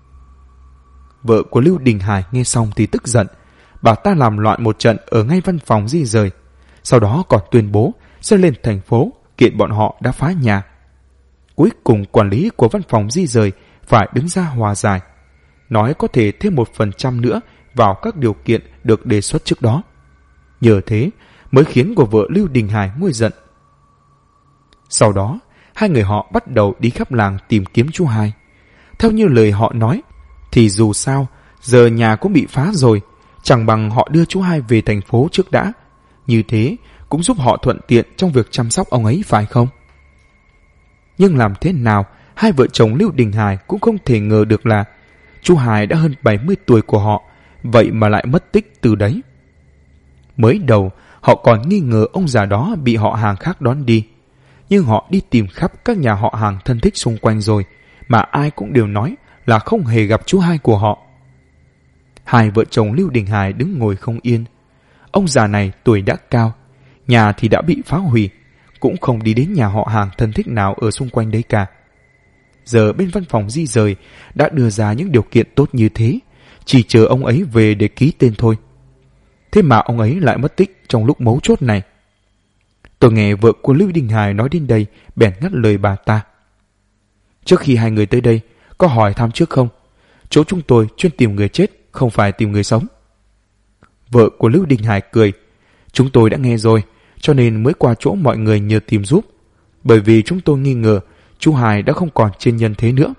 Vợ của Lưu Đình Hải nghe xong thì tức giận, bà ta làm loạn một trận ở ngay văn phòng di rời, sau đó còn tuyên bố sẽ lên thành phố kiện bọn họ đã phá nhà. Cuối cùng quản lý của văn phòng di rời phải đứng ra hòa giải, nói có thể thêm 1% nữa vào các điều kiện được đề xuất trước đó. Nhờ thế mới khiến của vợ Lưu Đình Hải nguôi giận. Sau đó, hai người họ bắt đầu đi khắp làng tìm kiếm chú hai. Theo như lời họ nói, thì dù sao, giờ nhà cũng bị phá rồi, chẳng bằng họ đưa chú hai về thành phố trước đã. Như thế cũng giúp họ thuận tiện trong việc chăm sóc ông ấy phải không? Nhưng làm thế nào, hai vợ chồng Lưu Đình Hải cũng không thể ngờ được là chú hai đã hơn 70 tuổi của họ, vậy mà lại mất tích từ đấy. Mới đầu, họ còn nghi ngờ ông già đó bị họ hàng khác đón đi. Nhưng họ đi tìm khắp các nhà họ hàng thân thích xung quanh rồi, mà ai cũng đều nói là không hề gặp chú hai của họ. Hai vợ chồng Lưu Đình Hải đứng ngồi không yên. Ông già này tuổi đã cao, nhà thì đã bị phá hủy, cũng không đi đến nhà họ hàng thân thích nào ở xung quanh đấy cả. Giờ bên văn phòng di rời đã đưa ra những điều kiện tốt như thế, chỉ chờ ông ấy về để ký tên thôi. Thế mà ông ấy lại mất tích trong lúc mấu chốt này. Tôi nghe vợ của Lưu Đình Hải nói đến đây, bèn ngắt lời bà ta. Trước khi hai người tới đây, có hỏi thăm trước không? Chỗ chúng tôi chuyên tìm người chết, không phải tìm người sống. Vợ của Lưu Đình Hải cười. Chúng tôi đã nghe rồi, cho nên mới qua chỗ mọi người nhờ tìm giúp. Bởi vì chúng tôi nghi ngờ chú Hải đã không còn trên nhân thế nữa.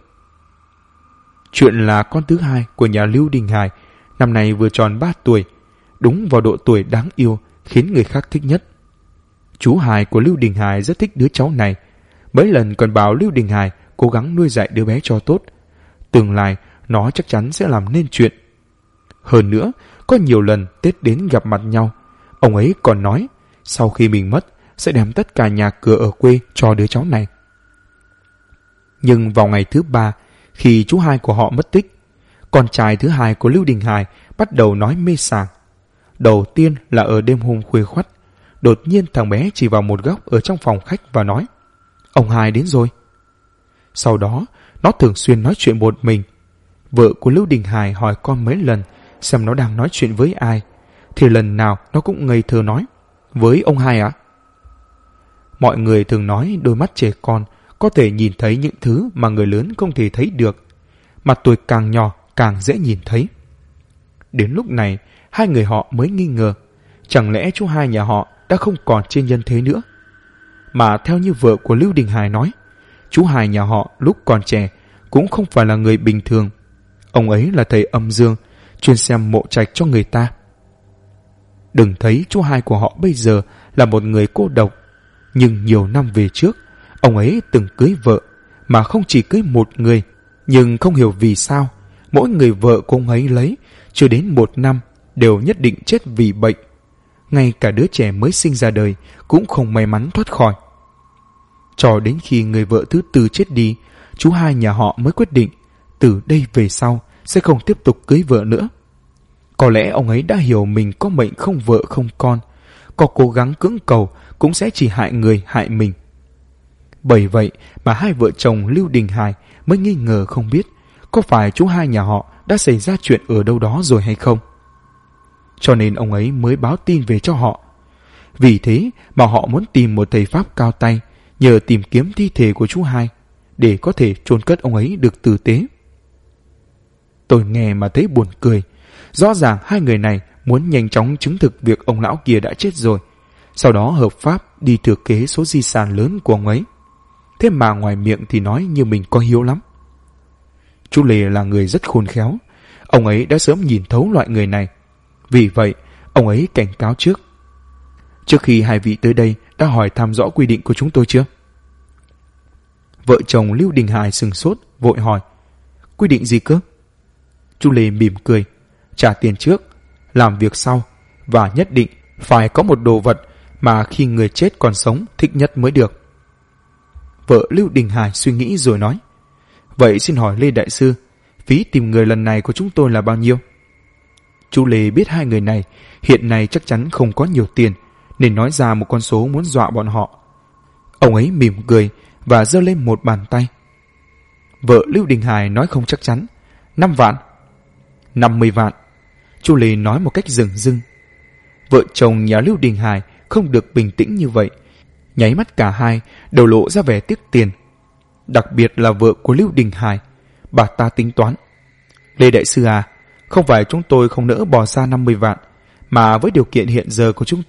Chuyện là con thứ hai của nhà Lưu Đình Hải, năm nay vừa tròn 3 tuổi, đúng vào độ tuổi đáng yêu, khiến người khác thích nhất. Chú Hải của Lưu Đình Hải rất thích đứa cháu này, mấy lần còn bảo Lưu Đình Hải cố gắng nuôi dạy đứa bé cho tốt. Tương lai nó chắc chắn sẽ làm nên chuyện. Hơn nữa, có nhiều lần Tết đến gặp mặt nhau, ông ấy còn nói sau khi mình mất sẽ đem tất cả nhà cửa ở quê cho đứa cháu này. Nhưng vào ngày thứ 3, khi chú hai của họ mất tích, con trai thứ hai của Lưu Đình Hải bắt đầu nói mê sảng. Đầu tiên là ở đêm hôm khuya khoắt, đột nhiên thằng bé chỉ vào một góc ở trong phòng khách và nói: ông Hai đến rồi. Sau đó, nó thường xuyên nói chuyện một mình. Vợ của Lưu Đình Hải hỏi con mấy lần xem nó đang nói chuyện với ai, thì lần nào nó cũng ngây thơ nói: với ông Hai ạ. Mọi người thường nói đôi mắt trẻ con có thể nhìn thấy những thứ mà người lớn không thể thấy được. Mặt tuổi càng nhỏ càng dễ nhìn thấy. Đến lúc này, hai người họ mới nghi ngờ, chẳng lẽ chú hai nhà họ đã không còn trên nhân thế nữa? Mà theo như vợ của Lưu Đình Hải nói, chú hai nhà họ lúc còn trẻ cũng không phải là người bình thường. Ông ấy là thầy âm dương, chuyên xem mộ trạch cho người ta. Đừng thấy chú hai của họ bây giờ là một người cô độc, nhưng nhiều năm về trước, ông ấy từng cưới vợ, mà không chỉ cưới một người. Nhưng không hiểu vì sao, mỗi người vợ của ông ấy lấy, chưa đến 1 năm, đều nhất định chết vì bệnh. Ngay cả đứa trẻ mới sinh ra đời cũng không may mắn thoát khỏi. Cho đến khi người vợ thứ 4 chết đi, chú hai nhà họ mới quyết định từ đây về sau sẽ không tiếp tục cưới vợ nữa. Có lẽ ông ấy đã hiểu mình có mệnh không vợ không con, có cố gắng cưỡng cầu cũng sẽ chỉ hại người hại mình. Bởi vậy mà hai vợ chồng Lưu Đình Hải mới nghi ngờ không biết có phải chú hai nhà họ đã xảy ra chuyện ở đâu đó rồi hay không. Cho nên ông ấy mới báo tin về cho họ. Vì thế mà họ muốn tìm một thầy pháp cao tay, nhờ tìm kiếm thi thể của chú hai, để có thể chôn cất ông ấy được tử tế. Tôi nghe mà thấy buồn cười. Rõ ràng hai người này muốn nhanh chóng chứng thực việc ông lão kia đã chết rồi, sau đó hợp pháp đi thừa kế số di sản lớn của ông ấy. Thế mà ngoài miệng thì nói như mình có hiếu lắm. Chú Lê là người rất khôn khéo. Ông ấy đã sớm nhìn thấu loại người này. Vì vậy, ông ấy cảnh cáo trước. Trước khi hai vị tới đây đã hỏi thăm rõ quy định của chúng tôi chưa? Vợ chồng Lưu Đình Hải sừng sốt, vội hỏi: quy định gì cơ? Chú Lê mỉm cười: trả tiền trước, làm việc sau, và nhất định phải có một đồ vật mà khi người chết còn sống thích nhất mới được. Vợ Lưu Đình Hải suy nghĩ rồi nói: vậy xin hỏi Lê Đại Sư, phí tìm người lần này của chúng tôi là bao nhiêu? Chú Lê biết hai người này hiện nay chắc chắn không có nhiều tiền, nên nói ra một con số muốn dọa bọn họ. Ông ấy mỉm cười và giơ lên một bàn tay. Vợ Lưu Đình Hải nói không chắc chắn: 5 vạn. 50 vạn. Chú Lê nói một cách dửng dưng. Vợ chồng nhà Lưu Đình Hải không được bình tĩnh như vậy. Nháy mắt cả hai đều lộ ra vẻ tiếc tiền. Đặc biệt là vợ của Lưu Đình Hải. Bà ta tính toán: Lê Đại Sư à, không phải chúng tôi không nỡ bỏ ra 50 vạn, mà với điều kiện hiện giờ của chúng tôi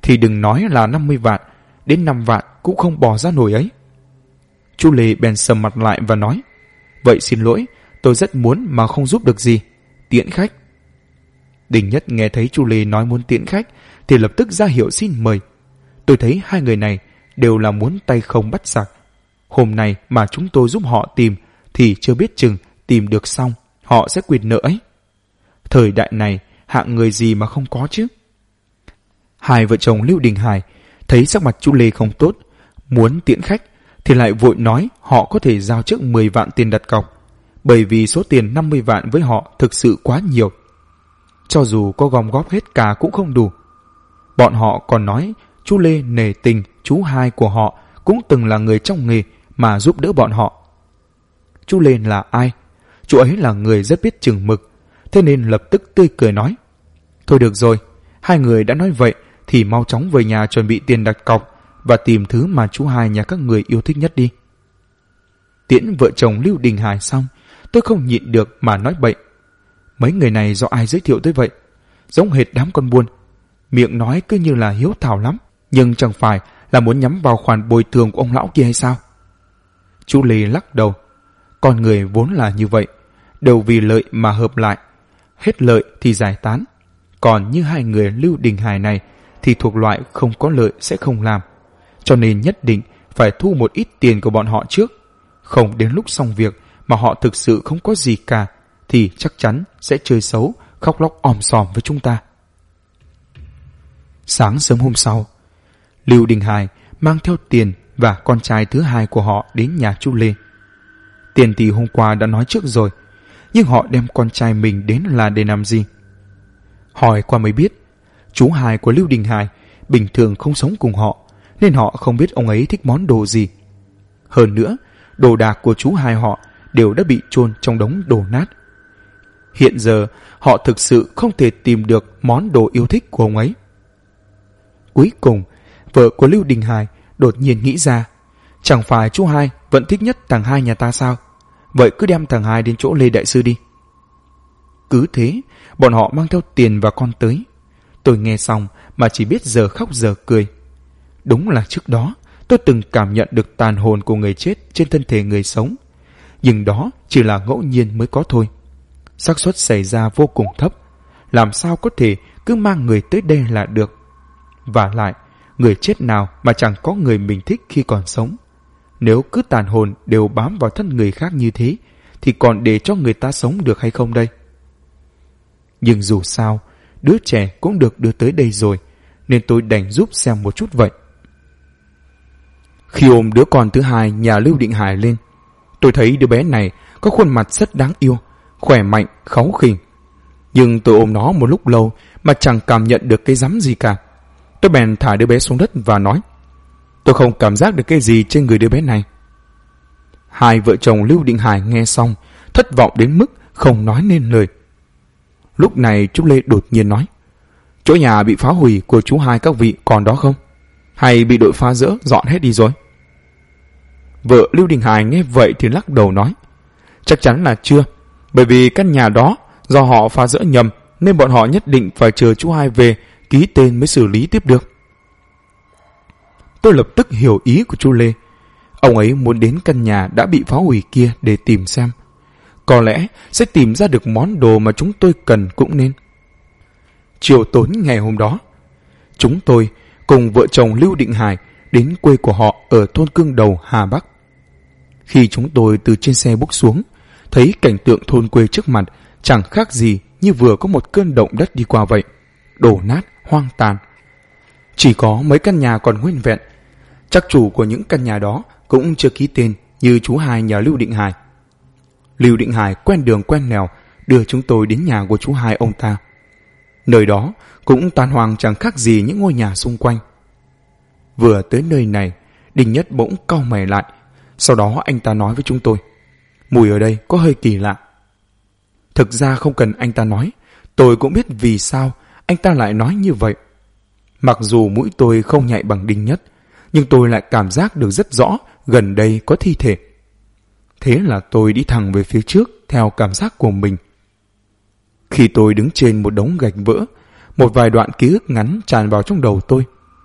thì đừng nói là 50 vạn, đến 5 vạn cũng không bỏ ra nổi ấy. Chú Lê bèn sầm mặt lại và nói, vậy xin lỗi, tôi rất muốn mà không giúp được gì, tiễn khách. Đình Nhất nghe thấy chú Lê nói muốn tiễn khách thì lập tức ra hiệu xin mời. Tôi thấy hai người này đều là muốn tay không bắt giặc. Hôm nay mà chúng tôi giúp họ tìm thì chưa biết chừng tìm được xong họ sẽ quỵt nợ ấy. Thời đại này hạng người gì mà không có chứ. Hai vợ chồng Lưu Đình Hải thấy sắc mặt chú Lê không tốt, muốn tiễn khách thì lại vội nói họ có thể giao trước 10 vạn tiền đặt cọc, bởi vì số tiền 50 vạn với họ thực sự quá nhiều. Cho dù có gom góp hết cả cũng không đủ. Bọn họ còn nói chú Lê nể tình chú hai của họ cũng từng là người trong nghề mà giúp đỡ bọn họ. Chú Lê là ai? Chú ấy là người rất biết chừng mực, thế nên lập tức tươi cười nói, thôi được rồi, hai người đã nói vậy thì mau chóng về nhà chuẩn bị tiền đặt cọc và tìm thứ mà chú hai nhà các người yêu thích nhất đi. Tiễn vợ chồng Lưu Đình Hải xong, tôi không nhịn được mà nói bậy. Mấy người này do ai giới thiệu tới vậy? Giống hệt đám con buôn. Miệng nói cứ như là hiếu thảo lắm, nhưng chẳng phải là muốn nhắm vào khoản bồi thường của ông lão kia hay sao? Chú Lê lắc đầu. Con người vốn là như vậy, đều vì lợi mà hợp lại. Hết lợi thì giải tán. Còn như hai người Lưu Đình Hải này thì thuộc loại không có lợi sẽ không làm. Cho nên nhất định phải thu một ít tiền của bọn họ trước. Không đến lúc xong việc mà họ thực sự không có gì cả thì chắc chắn sẽ chơi xấu, khóc lóc om sòm với chúng ta. Sáng sớm hôm sau, Lưu Đình Hải mang theo tiền và con trai thứ hai của họ đến nhà chú Lê. Tiền thì hôm qua đã nói trước rồi, nhưng họ đem con trai mình đến là để làm gì? Hỏi qua mới biết, chú hai của Lưu Đình Hải bình thường không sống cùng họ, nên họ không biết ông ấy thích món đồ gì. Hơn nữa, đồ đạc của chú hai họ đều đã bị chôn trong đống đổ nát. Hiện giờ, họ thực sự không thể tìm được món đồ yêu thích của ông ấy. Cuối cùng, vợ của Lưu Đình Hải đột nhiên nghĩ ra, chẳng phải chú hai vẫn thích nhất thằng hai nhà ta sao? Vậy cứ đem thằng hai đến chỗ Lê Đại Sư đi. Cứ thế, bọn họ mang theo tiền và con tới. Tôi nghe xong mà chỉ biết giờ khóc giờ cười. Đúng là trước đó, tôi từng cảm nhận được tàn hồn của người chết trên thân thể người sống. Nhưng đó chỉ là ngẫu nhiên mới có thôi. Xác suất xảy ra vô cùng thấp. Làm sao có thể cứ mang người tới đây là được? Và lại, người chết nào mà chẳng có người mình thích khi còn sống? Nếu cứ tàn hồn đều bám vào thân người khác như thế, thì còn để cho người ta sống được hay không đây? Nhưng dù sao, đứa trẻ cũng được đưa tới đây rồi, nên tôi đành giúp xem một chút vậy. Khi ôm đứa con thứ hai nhà Lưu Định Hải lên, tôi thấy đứa bé này có khuôn mặt rất đáng yêu, khỏe mạnh, kháu khỉnh. Nhưng tôi ôm nó một lúc lâu mà chẳng cảm nhận được cái rắm gì cả. Tôi bèn thả đứa bé xuống đất và nói, tôi không cảm giác được cái gì trên người đứa bé này. Hai vợ chồng Lưu Định Hải nghe xong, thất vọng đến mức không nói nên lời. Lúc này chú Lê đột nhiên nói, chỗ nhà bị phá hủy của chú hai các vị còn đó không? Hay bị đội phá rỡ dọn hết đi rồi? Vợ Lưu Đình Hải nghe vậy thì lắc đầu nói, chắc chắn là chưa, bởi vì căn nhà đó do họ phá rỡ nhầm nên bọn họ nhất định phải chờ chú hai về ký tên mới xử lý tiếp được. Tôi lập tức hiểu ý của chú Lê. Ông ấy muốn đến căn nhà đã bị phá hủy kia để tìm xem. Có lẽ sẽ tìm ra được món đồ mà chúng tôi cần cũng nên. Chiều tối ngày hôm đó, chúng tôi cùng vợ chồng Lưu Định Hải đến quê của họ ở thôn Cương Đầu, Hà Bắc. Khi chúng tôi từ trên xe bước xuống, thấy cảnh tượng thôn quê trước mặt chẳng khác gì như vừa có một cơn động đất đi qua vậy. Đổ nát, hoang tàn. Chỉ có mấy căn nhà còn nguyên vẹn. Chắc chủ của những căn nhà đó cũng chưa ký tên như chú hai nhà Lưu Định Hải. Lưu Định Hải quen đường quen nẻo đưa chúng tôi đến nhà của chú hai ông ta. Nơi đó cũng tàn hoang chẳng khác gì những ngôi nhà xung quanh. Vừa tới nơi này, Đinh Nhất bỗng cau mày lại. Sau đó anh ta nói với chúng tôi, mùi ở đây có hơi kỳ lạ. Thực ra không cần anh ta nói, tôi cũng biết vì sao anh ta lại nói như vậy. Mặc dù mũi tôi không nhạy bằng Đinh Nhất, nhưng tôi lại cảm giác được rất rõ gần đây có thi thể. Thế là tôi đi thẳng về phía trước theo cảm giác của mình. Khi tôi đứng trên một đống gạch vỡ, một vài đoạn ký ức ngắn tràn vào trong đầu tôi.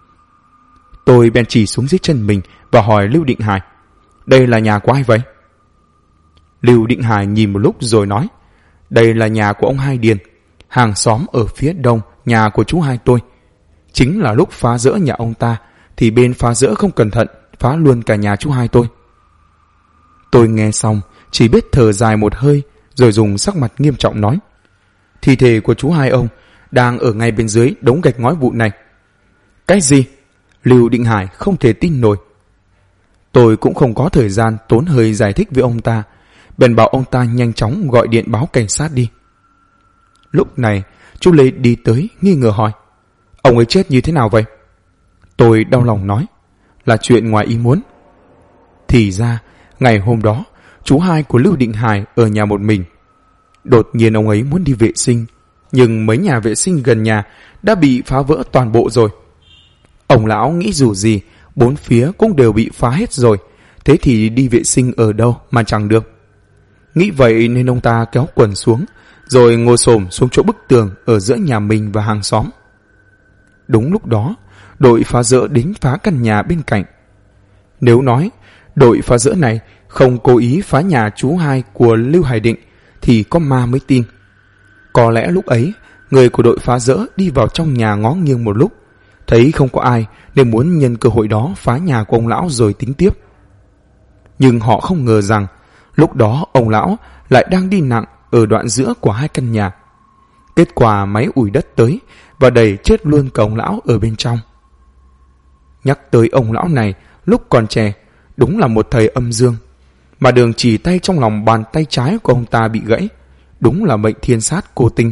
Tôi bèn chỉ xuống dưới chân mình và hỏi Lưu Định Hải: đây là nhà của ai vậy? Lưu Định Hải nhìn một lúc rồi nói: đây là nhà của ông Hai Điền, hàng xóm ở phía đông nhà của chú hai tôi. Chính là lúc phá rỡ nhà ông ta thì bên phá rỡ không cẩn thận phá luôn cả nhà chú hai tôi. Tôi nghe xong chỉ biết thở dài một hơi, rồi dùng sắc mặt nghiêm trọng nói: thi thể của chú hai ông đang ở ngay bên dưới đống gạch ngói vụn này. Cái gì? Lưu Định Hải không thể tin nổi. Tôi cũng không có thời gian tốn hơi giải thích với ông ta, bèn bảo ông ta nhanh chóng gọi điện báo cảnh sát đi. Lúc này chú Lê đi tới nghi ngờ hỏi: ông ấy chết như thế nào vậy? Tôi đau lòng nói: là chuyện ngoài ý muốn. Thì ra ngày hôm đó chú hai của Lưu Định Hải ở nhà một mình. Đột nhiên ông ấy muốn đi vệ sinh, nhưng mấy nhà vệ sinh gần nhà đã bị phá vỡ toàn bộ rồi. Ông lão nghĩ dù gì bốn phía cũng đều bị phá hết rồi, thế thì đi vệ sinh ở đâu mà chẳng được. Nghĩ vậy nên ông ta kéo quần xuống, rồi ngồi xổm xuống chỗ bức tường ở giữa nhà mình và hàng xóm. Đúng lúc đó, đội phá rỡ đến phá căn nhà bên cạnh. Nếu nói đội phá rỡ này không cố ý phá nhà chú hai của Lưu Hải Định thì có ma mới tin. Có lẽ lúc ấy người của đội phá rỡ đi vào trong nhà ngó nghiêng một lúc, thấy không có ai nên muốn nhân cơ hội đó phá nhà của ông lão rồi tính tiếp. Nhưng họ không ngờ rằng lúc đó ông lão lại đang đi nặng ở đoạn giữa của hai căn nhà. Kết quả máy ủi đất tới và đẩy chết luôn cả ông lão ở bên trong. Nhắc tới ông lão này lúc còn trẻ, đúng là một thầy âm dương. Mà đường chỉ tay trong lòng bàn tay trái của ông ta bị gãy, đúng là mệnh thiên sát cô tinh.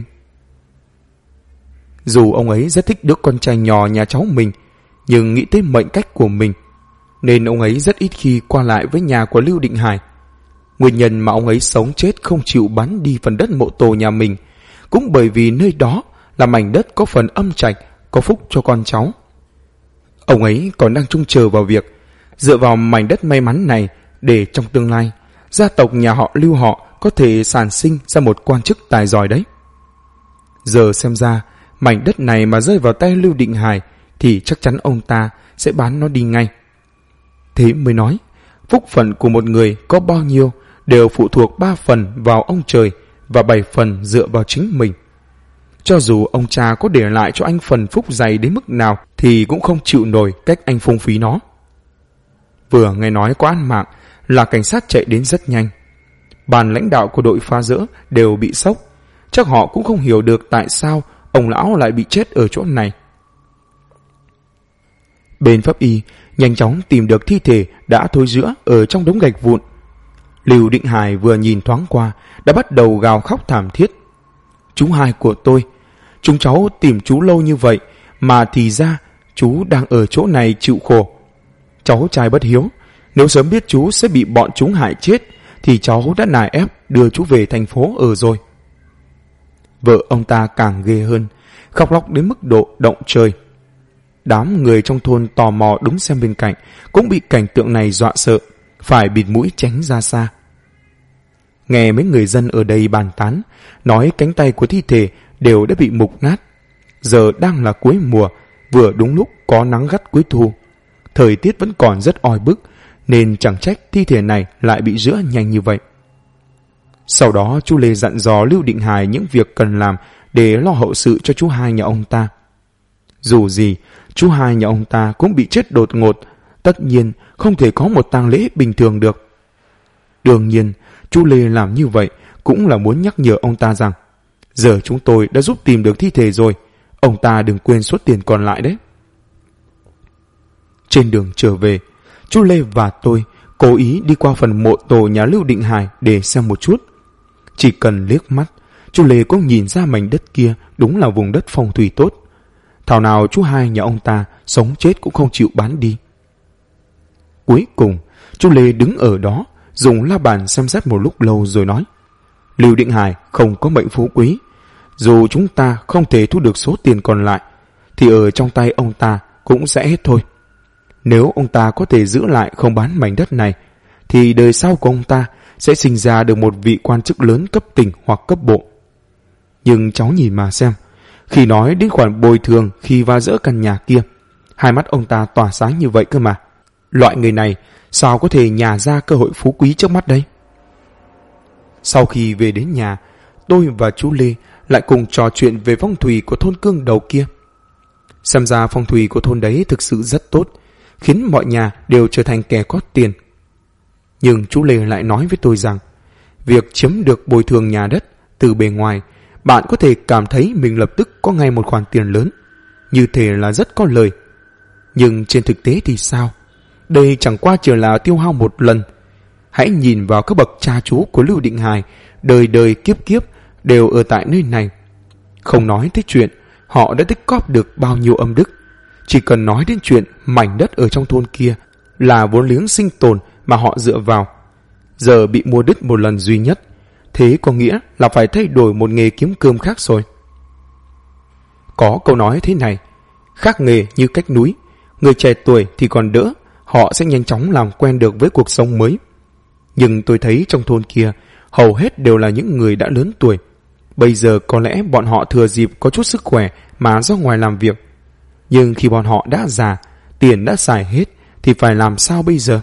Dù ông ấy rất thích đứa con trai nhỏ nhà cháu mình, nhưng nghĩ tới mệnh cách của mình, nên ông ấy rất ít khi qua lại với nhà của Lưu Định Hải. Nguyên nhân mà ông ấy sống chết không chịu bán đi phần đất mộ tổ nhà mình cũng bởi vì nơi đó là mảnh đất có phần âm trạch, có phúc cho con cháu. Ông ấy còn đang trông chờ vào việc dựa vào mảnh đất may mắn này để trong tương lai gia tộc nhà họ Lưu họ có thể sản sinh ra một quan chức tài giỏi đấy. Giờ xem ra mảnh đất này mà rơi vào tay Lưu Định Hải thì chắc chắn ông ta sẽ bán nó đi ngay. Thế mới nói phúc phận của một người có bao nhiêu đều phụ thuộc 3 phần vào ông trời và 7 phần dựa vào chính mình. Cho dù ông cha có để lại cho anh phần phúc dày đến mức nào thì cũng không chịu nổi cách anh phung phí nó. Vừa nghe nói có án mạng là cảnh sát chạy đến rất nhanh. Ban lãnh đạo của đội phá rỡ đều bị sốc. Chắc họ cũng không hiểu được tại sao ông lão lại bị chết ở chỗ này. Bên pháp y nhanh chóng tìm được thi thể đã thối rữa ở trong đống gạch vụn. Lưu Định Hải vừa nhìn thoáng qua đã bắt đầu gào khóc thảm thiết. Chú hai của tôi, chúng cháu tìm chú lâu như vậy mà thì ra chú đang ở chỗ này chịu khổ. Cháu trai bất hiếu, nếu sớm biết chú sẽ bị bọn chúng hại chết thì cháu đã nài ép đưa chú về thành phố ở rồi. Vợ ông ta càng ghê hơn, khóc lóc đến mức độ động trời. Đám người trong thôn tò mò đứng xem bên cạnh cũng bị cảnh tượng này dọa sợ, phải bịt mũi tránh ra xa. Nghe mấy người dân ở đây bàn tán, nói cánh tay của thi thể đều đã bị mục nát. Giờ đang là cuối mùa, vừa đúng lúc có nắng gắt cuối thu. Thời tiết vẫn còn rất oi bức, nên chẳng trách thi thể này lại bị rữa nhanh như vậy. Sau đó chú Lê dặn dò Lưu Định Hải những việc cần làm để lo hậu sự cho chú hai nhà ông ta. Dù gì, chú hai nhà ông ta cũng bị chết đột ngột, tất nhiên không thể có một tang lễ bình thường được. Đương nhiên, chú Lê làm như vậy cũng là muốn nhắc nhở ông ta rằng giờ chúng tôi đã giúp tìm được thi thể rồi, ông ta đừng quên số tiền còn lại đấy. Trên đường trở về, chú Lê và tôi cố ý đi qua phần mộ tổ nhà Lưu Định Hải để xem một chút. Chỉ cần liếc mắt, chú Lê cũng nhìn ra mảnh đất kia đúng là vùng đất phong thủy tốt. Thảo nào chú hai nhà ông ta sống chết cũng không chịu bán đi. Cuối cùng, chú Lê đứng ở đó, dùng la bàn xem xét một lúc lâu rồi nói: Lưu Định Hải không có mệnh phú quý. Dù chúng ta không thể thu được số tiền còn lại, thì ở trong tay ông ta cũng sẽ hết thôi. Nếu ông ta có thể giữ lại không bán mảnh đất này, thì đời sau của ông ta sẽ sinh ra được một vị quan chức lớn cấp tỉnh hoặc cấp bộ. Nhưng cháu nhìn mà xem, khi nói đến khoản bồi thường khi phá rỡ căn nhà kia, Hai mắt ông ta tỏa sáng như vậy cơ mà. Loại người này sao có thể nhả ra cơ hội phú quý trước mắt đây? Sau khi về đến nhà, tôi và chú Lê lại cùng trò chuyện về phong thủy của thôn Cương Đầu kia. Xem ra phong thủy của thôn đấy thực sự rất tốt, khiến mọi nhà đều trở thành kẻ có tiền. Nhưng chú Lê lại nói với tôi rằng, việc chiếm được bồi thường nhà đất từ bề ngoài, bạn có thể cảm thấy mình lập tức có ngay một khoản tiền lớn, như thế là rất có lời. Nhưng trên thực tế thì sao? Đây chẳng qua chỉ là tiêu hao một lần. Hãy nhìn vào các bậc cha chú của Lưu Định Hải, đời đời kiếp kiếp đều ở tại nơi này. Không nói tới chuyện họ đã tích cóp được bao nhiêu âm đức, chỉ cần nói đến chuyện mảnh đất ở trong thôn kia là vốn liếng sinh tồn mà họ dựa vào, giờ bị mua đứt một lần duy nhất, thế có nghĩa là phải thay đổi một nghề kiếm cơm khác rồi. Có câu nói thế này, khác nghề như cách núi, người trẻ tuổi thì còn đỡ, họ sẽ nhanh chóng làm quen được với cuộc sống mới. Nhưng tôi thấy trong thôn kia hầu hết đều là những người đã lớn tuổi. Bây giờ có lẽ bọn họ thừa dịp có chút sức khỏe mà ra ngoài làm việc. Nhưng khi bọn họ đã già, tiền đã xài hết, thì phải làm sao bây giờ?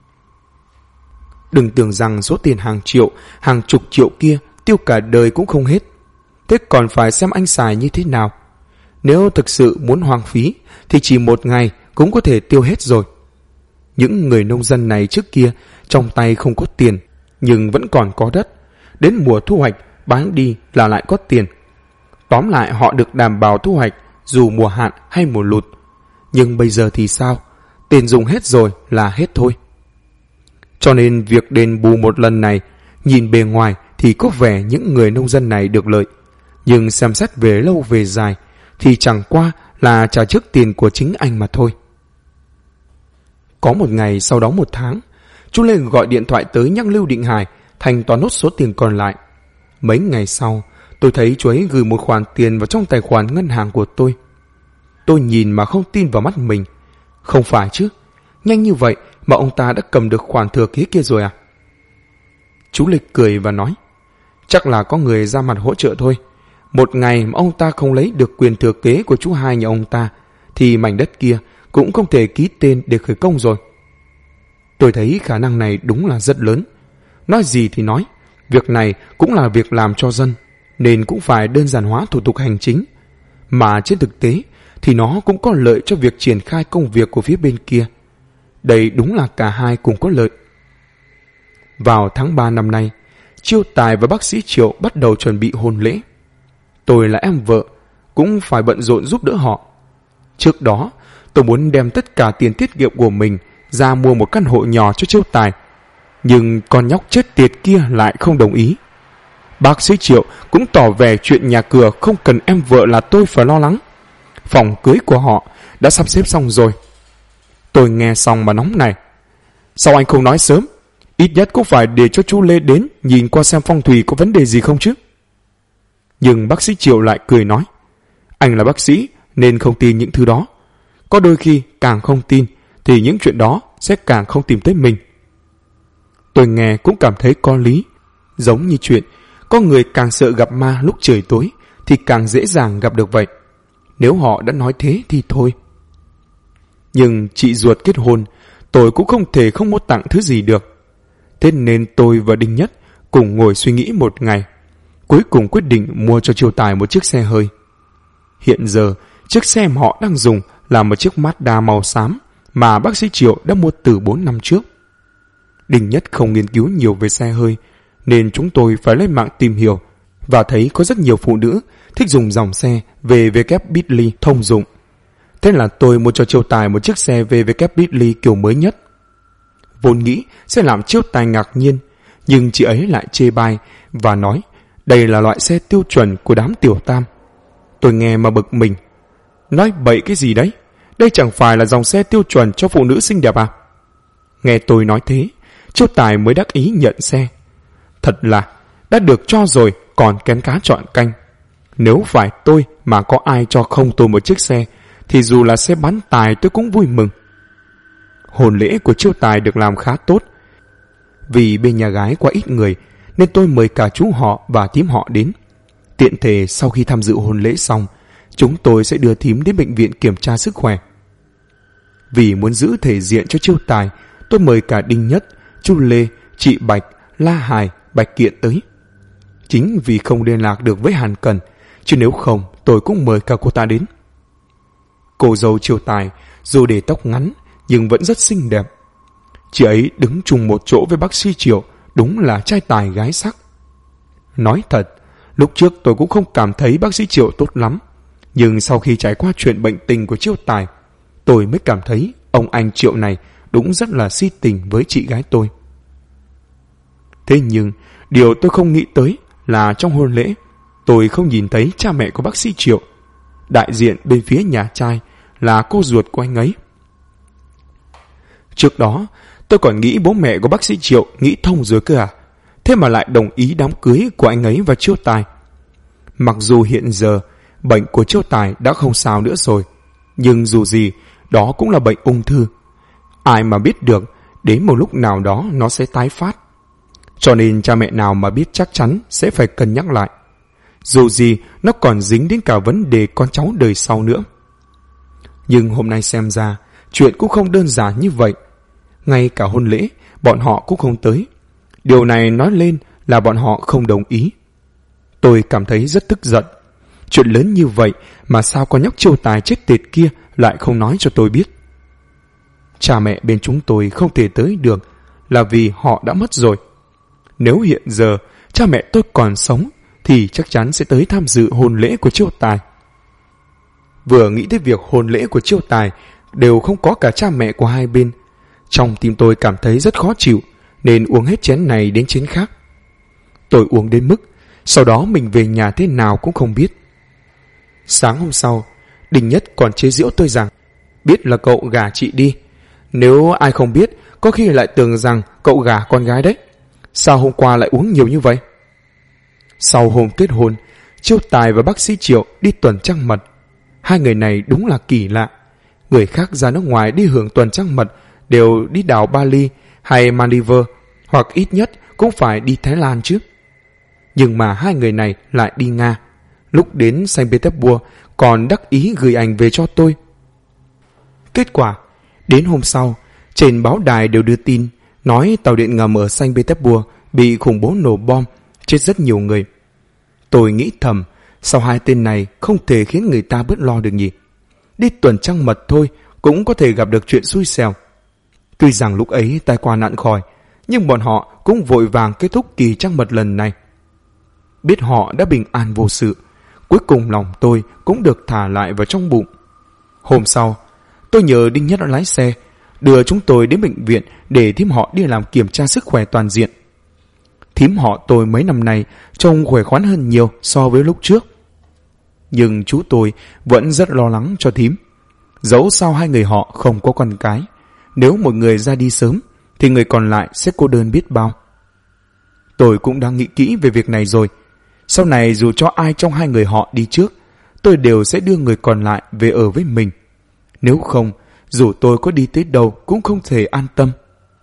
Đừng tưởng rằng số tiền hàng triệu, hàng chục triệu kia tiêu cả đời cũng không hết. Thế còn phải xem anh xài như thế nào. Nếu thực sự muốn hoang phí thì chỉ một ngày cũng có thể tiêu hết rồi. Những người nông dân này trước kia trong tay không có tiền, nhưng vẫn còn có đất. Đến mùa thu hoạch bán đi là lại có tiền. Tóm lại họ được đảm bảo thu hoạch dù mùa hạn hay mùa lụt. Nhưng bây giờ thì sao? Tiền dùng hết rồi là hết thôi. Cho nên việc đền bù một lần này, nhìn bề ngoài thì có vẻ những người nông dân này được lợi. Nhưng xem xét về lâu về dài thì chẳng qua là trả trước tiền của chính anh mà thôi. Có một ngày sau đó một tháng, chú Lê gọi điện thoại tới nhắc Lưu Định Hải thanh toán nốt số tiền còn lại. Mấy ngày sau, tôi thấy chú ấy gửi một khoản tiền vào trong tài khoản ngân hàng của tôi. Tôi nhìn mà không tin vào mắt mình. Không phải chứ, nhanh như vậy mà ông ta đã cầm được khoản thừa kế kia rồi à? Chú Lê cười và nói, chắc là có người ra mặt hỗ trợ thôi. Một ngày mà ông ta không lấy được quyền thừa kế của chú hai nhà ông ta, thì mảnh đất kia cũng không thể ký tên để khởi công rồi. Tôi thấy khả năng này đúng là rất lớn. Nói gì thì nói, việc này cũng là việc làm cho dân, nên cũng phải đơn giản hóa thủ tục hành chính. Mà trên thực tế thì nó cũng có lợi cho việc triển khai công việc của phía bên kia. Đây đúng là cả hai cùng có lợi. Vào tháng 3 năm nay, Chiêu Tài và bác sĩ Triệu bắt đầu chuẩn bị hôn lễ. Tôi là em vợ, cũng phải bận rộn giúp đỡ họ. Trước đó, tôi muốn đem tất cả tiền tiết kiệm của mình ra mua một căn hộ nhỏ cho Chiêu Tài. Nhưng con nhóc chết tiệt kia lại không đồng ý. Bác sĩ Triệu cũng tỏ vẻ chuyện nhà cửa không cần em vợ là tôi phải lo lắng. Phòng cưới của họ đã sắp xếp xong rồi. Tôi nghe xong mà nóng này. Sao anh không nói sớm? Ít nhất cũng phải để cho chú Lê đến nhìn qua xem phong thủy có vấn đề gì không chứ. Nhưng bác sĩ Triệu lại cười nói, anh là bác sĩ nên không tin những thứ đó. Có đôi khi càng không tin thì những chuyện đó sẽ càng không tìm tới mình. Tôi nghe cũng cảm thấy có lý. Giống như chuyện có người càng sợ gặp ma lúc trời tối thì càng dễ dàng gặp được vậy. Nếu họ đã nói thế thì thôi. Nhưng chị ruột kết hôn, tôi cũng không thể không mua tặng thứ gì được. Thế nên tôi và Đinh Nhất cùng ngồi suy nghĩ một ngày, cuối cùng quyết định mua cho Chiêu Tài một chiếc xe hơi. Hiện giờ, chiếc xe mà họ đang dùng là một chiếc Mazda màu xám mà bác sĩ Triệu đã mua từ 4 năm trước. Đinh Nhất không nghiên cứu nhiều về xe hơi, nên chúng tôi phải lên mạng tìm hiểu và thấy có rất nhiều phụ nữ thích dùng dòng xe VW Bentley thông dụng. Thế là tôi mua cho Chiêu Tài một chiếc xe VW Bentley kiểu mới nhất. Vốn nghĩ sẽ làm Chiêu Tài ngạc nhiên, nhưng chị ấy lại chê bai và nói đây là loại xe tiêu chuẩn của đám tiểu tam. Tôi nghe mà bực mình. Nói bậy cái gì đấy? Đây chẳng phải là dòng xe tiêu chuẩn cho phụ nữ xinh đẹp à? Nghe tôi nói thế, Chiêu Tài mới đắc ý nhận xe. Thật là đã được cho rồi còn kén cá chọn canh. Nếu phải tôi mà có ai cho không tôi một chiếc xe thì dù là xe bán tài tôi cũng vui mừng. Hôn lễ của Chiêu Tài được làm khá tốt. Vì bên nhà gái quá ít người nên tôi mời cả chú họ và thím họ đến. Tiện thể sau khi tham dự hôn lễ xong, chúng tôi sẽ đưa thím đến bệnh viện kiểm tra sức khỏe. Vì muốn giữ thể diện cho Chiêu Tài, tôi mời cả Đinh Nhất, Chu Lê, chị Bạch, La Hải, Bạch Kiện tới. Chính vì không liên lạc được với Hàn Cần, chứ nếu không tôi cũng mời cả cô ta đến. Cô dâu Chiêu Tài dù để tóc ngắn nhưng vẫn rất xinh đẹp. Chị ấy đứng chung một chỗ với bác sĩ Triệu, đúng là trai tài gái sắc. Nói thật, lúc trước tôi cũng không cảm thấy bác sĩ Triệu tốt lắm, nhưng sau khi trải qua chuyện bệnh tình của Chiêu Tài, tôi mới cảm thấy ông anh Triệu này đúng rất là si tình với chị gái tôi. Thế nhưng điều tôi không nghĩ tới là trong hôn lễ tôi không nhìn thấy cha mẹ của bác sĩ Triệu. Đại diện bên phía nhà trai là cô ruột của anh ấy. Trước đó tôi còn nghĩ bố mẹ của bác sĩ Triệu nghĩ thông rồi cơ à, thế mà lại đồng ý đám cưới của anh ấy và Chiêu Tài. Mặc dù hiện giờ bệnh của Chiêu Tài đã không sao nữa rồi, nhưng dù gì đó cũng là bệnh ung thư. Ai mà biết được đến một lúc nào đó nó sẽ tái phát. Cho nên cha mẹ nào mà biết chắc chắn sẽ phải cân nhắc lại. Dù gì nó còn dính đến cả vấn đề con cháu đời sau nữa. Nhưng hôm nay xem ra chuyện cũng không đơn giản như vậy. Ngay cả hôn lễ bọn họ cũng không tới. Điều này nói lên là bọn họ không đồng ý. Tôi cảm thấy rất tức giận. Chuyện lớn như vậy mà sao con nhóc Chiêu Tài chết tiệt kia lại không nói cho tôi biết. Cha mẹ bên chúng tôi không thể tới được là vì họ đã mất rồi. Nếu hiện giờ cha mẹ tôi còn sống thì chắc chắn sẽ tới tham dự hôn lễ của Chiêu Tài. Vừa nghĩ tới việc hôn lễ của Chiêu Tài đều không có cả cha mẹ của hai bên, trong tim tôi cảm thấy rất khó chịu, nên uống hết chén này đến chén khác. Tôi uống đến mức sau đó mình về nhà thế nào cũng không biết. Sáng hôm sau, Đinh Nhất còn chế giễu tôi rằng biết là cậu gả chị đi. Nếu ai không biết, có khi lại tưởng rằng cậu gả con gái đấy. Sao hôm qua lại uống nhiều như vậy? Sau hôm kết hôn, Chiêu Tài và bác sĩ Triệu đi tuần trăng mật. Hai người này đúng là kỳ lạ. Người khác ra nước ngoài đi hưởng tuần trăng mật đều đi đảo Bali hay Maldives, hoặc ít nhất cũng phải đi Thái Lan chứ. Nhưng mà hai người này lại đi Nga. Lúc đến Saint Petersburg còn đắc ý gửi ảnh về cho tôi. Kết quả, đến hôm sau, trên báo đài đều đưa tin nói tàu điện ngầm ở Saint Petersburg bị khủng bố nổ bom, chết rất nhiều người. Tôi nghĩ thầm, sao hai tên này không thể khiến người ta bớt lo được nhỉ? Đi tuần trăng mật thôi cũng có thể gặp được chuyện xui xẻo. Tuy rằng lúc ấy tai qua nạn khỏi, nhưng bọn họ cũng vội vàng kết thúc kỳ trăng mật lần này. Biết họ đã bình an vô sự, cuối cùng lòng tôi cũng được thả lại vào trong bụng. Hôm sau, tôi nhờ Đinh Nhất lái xe đưa chúng tôi đến bệnh viện để thím họ đi làm kiểm tra sức khỏe toàn diện. Thím họ tôi mấy năm nay trông khỏe khoắn hơn nhiều so với lúc trước. Nhưng chú tôi vẫn rất lo lắng cho thím. Dẫu sao hai người họ không có con cái, nếu một người ra đi sớm thì người còn lại sẽ cô đơn biết bao. Tôi cũng đang nghĩ kỹ về việc này rồi. Sau này dù cho ai trong hai người họ đi trước, tôi đều sẽ đưa người còn lại về ở với mình. Nếu không, dù tôi có đi tới đâu cũng không thể an tâm.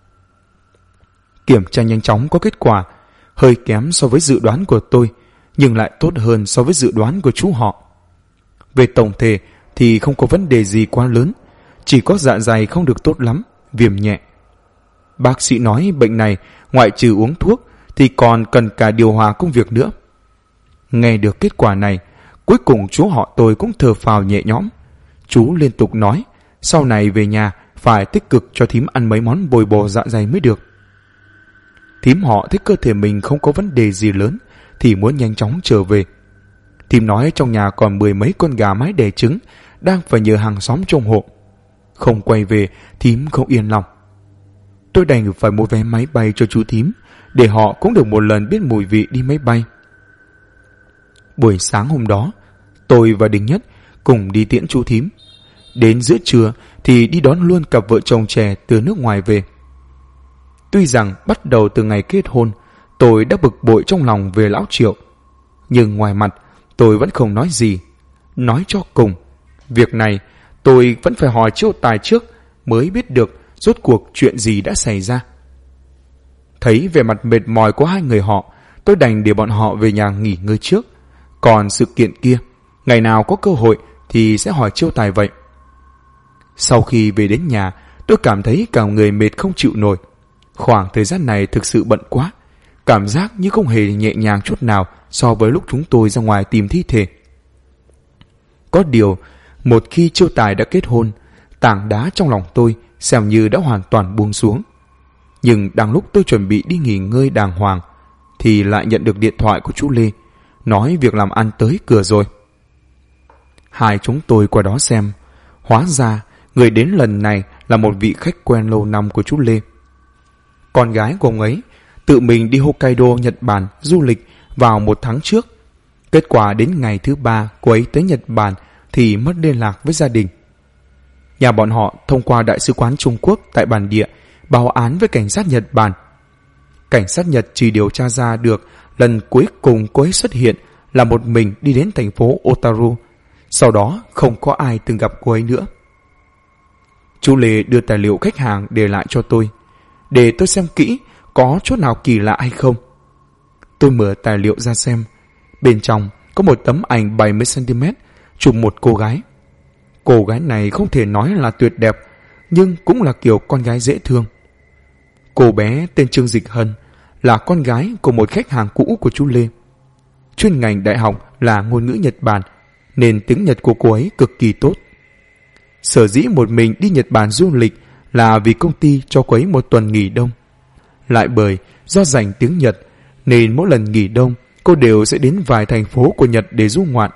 Kiểm tra nhanh chóng có kết quả, hơi kém so với dự đoán của tôi, nhưng lại tốt hơn so với dự đoán của chú họ. Về tổng thể thì không có vấn đề gì quá lớn, chỉ có dạ dày không được tốt lắm, viêm nhẹ. Bác sĩ nói bệnh này ngoại trừ uống thuốc thì còn cần cả điều hòa công việc nữa. Nghe được kết quả này, cuối cùng chú họ tôi cũng thở phào nhẹ nhõm. Chú liên tục nói sau này về nhà phải tích cực cho thím ăn mấy món bồi bổ dạ dày mới được. Thím họ thấy cơ thể mình không có vấn đề gì lớn thì muốn nhanh chóng trở về. Thím nói trong nhà còn 10 mấy con gà mái đẻ trứng đang phải nhờ hàng xóm trông hộ. Không quay về, thím không yên lòng. Tôi đành phải mua vé máy bay cho chú thím để họ cũng được một lần biết mùi vị đi máy bay. Buổi sáng hôm đó, tôi và Đinh Nhất cùng đi tiễn chú thím. Đến giữa trưa thì đi đón luôn cặp vợ chồng trẻ từ nước ngoài về. Tuy rằng bắt đầu từ ngày kết hôn, tôi đã bực bội trong lòng về lão Triệu, nhưng ngoài mặt tôi vẫn không nói gì. Nói cho cùng, việc này tôi vẫn phải hỏi Chiêu Tài trước mới biết được rốt cuộc chuyện gì đã xảy ra. Thấy vẻ mặt mệt mỏi của hai người họ, tôi đành để bọn họ về nhà nghỉ ngơi trước. Còn sự kiện kia, ngày nào có cơ hội thì sẽ hỏi Chiêu Tài vậy. Sau khi về đến nhà, tôi cảm thấy cả người mệt không chịu nổi. Khoảng thời gian này thực sự bận quá, cảm giác như không hề nhẹ nhàng chút nào so với lúc chúng tôi ra ngoài tìm thi thể. Có điều, một khi Chiêu Tài đã kết hôn, tảng đá trong lòng tôi xem như đã hoàn toàn buông xuống. Nhưng đang lúc tôi chuẩn bị đi nghỉ ngơi đàng hoàng, thì lại nhận được điện thoại của chú Lê, nói việc làm ăn tới cửa rồi. Hai chúng tôi qua đó xem, hóa ra người đến lần này là một vị khách quen lâu năm của chú Lê. Con gái của ông ấy tự mình đi Hokkaido, Nhật Bản du lịch vào 1 tháng trước. Kết quả đến ngày thứ 3 cô ấy tới Nhật Bản thì mất liên lạc với gia đình. Nhà bọn họ thông qua Đại sứ quán Trung Quốc tại bản địa báo án với cảnh sát Nhật Bản. Cảnh sát Nhật chỉ điều tra ra được lần cuối cùng cô ấy xuất hiện là một mình đi đến thành phố Otaru. Sau đó không có ai từng gặp cô ấy nữa. Chú Lê đưa tài liệu khách hàng để lại cho tôi, để tôi xem kỹ có chỗ nào kỳ lạ hay không. Tôi mở tài liệu ra xem. Bên trong có một tấm ảnh 70cm chụp một cô gái. Cô gái này không thể nói là tuyệt đẹp, nhưng cũng là kiểu con gái dễ thương. Cô bé tên Trương Dịch Hân, là con gái của một khách hàng cũ của chú Lê. Chuyên ngành đại học là ngôn ngữ Nhật Bản, nên tiếng Nhật của cô ấy cực kỳ tốt. Sở dĩ một mình đi Nhật Bản du lịch là vì công ty cho cô ấy 1 tuần nghỉ đông. Lại bởi do rành tiếng Nhật, nên mỗi lần nghỉ đông cô đều sẽ đến vài thành phố của Nhật để du ngoạn.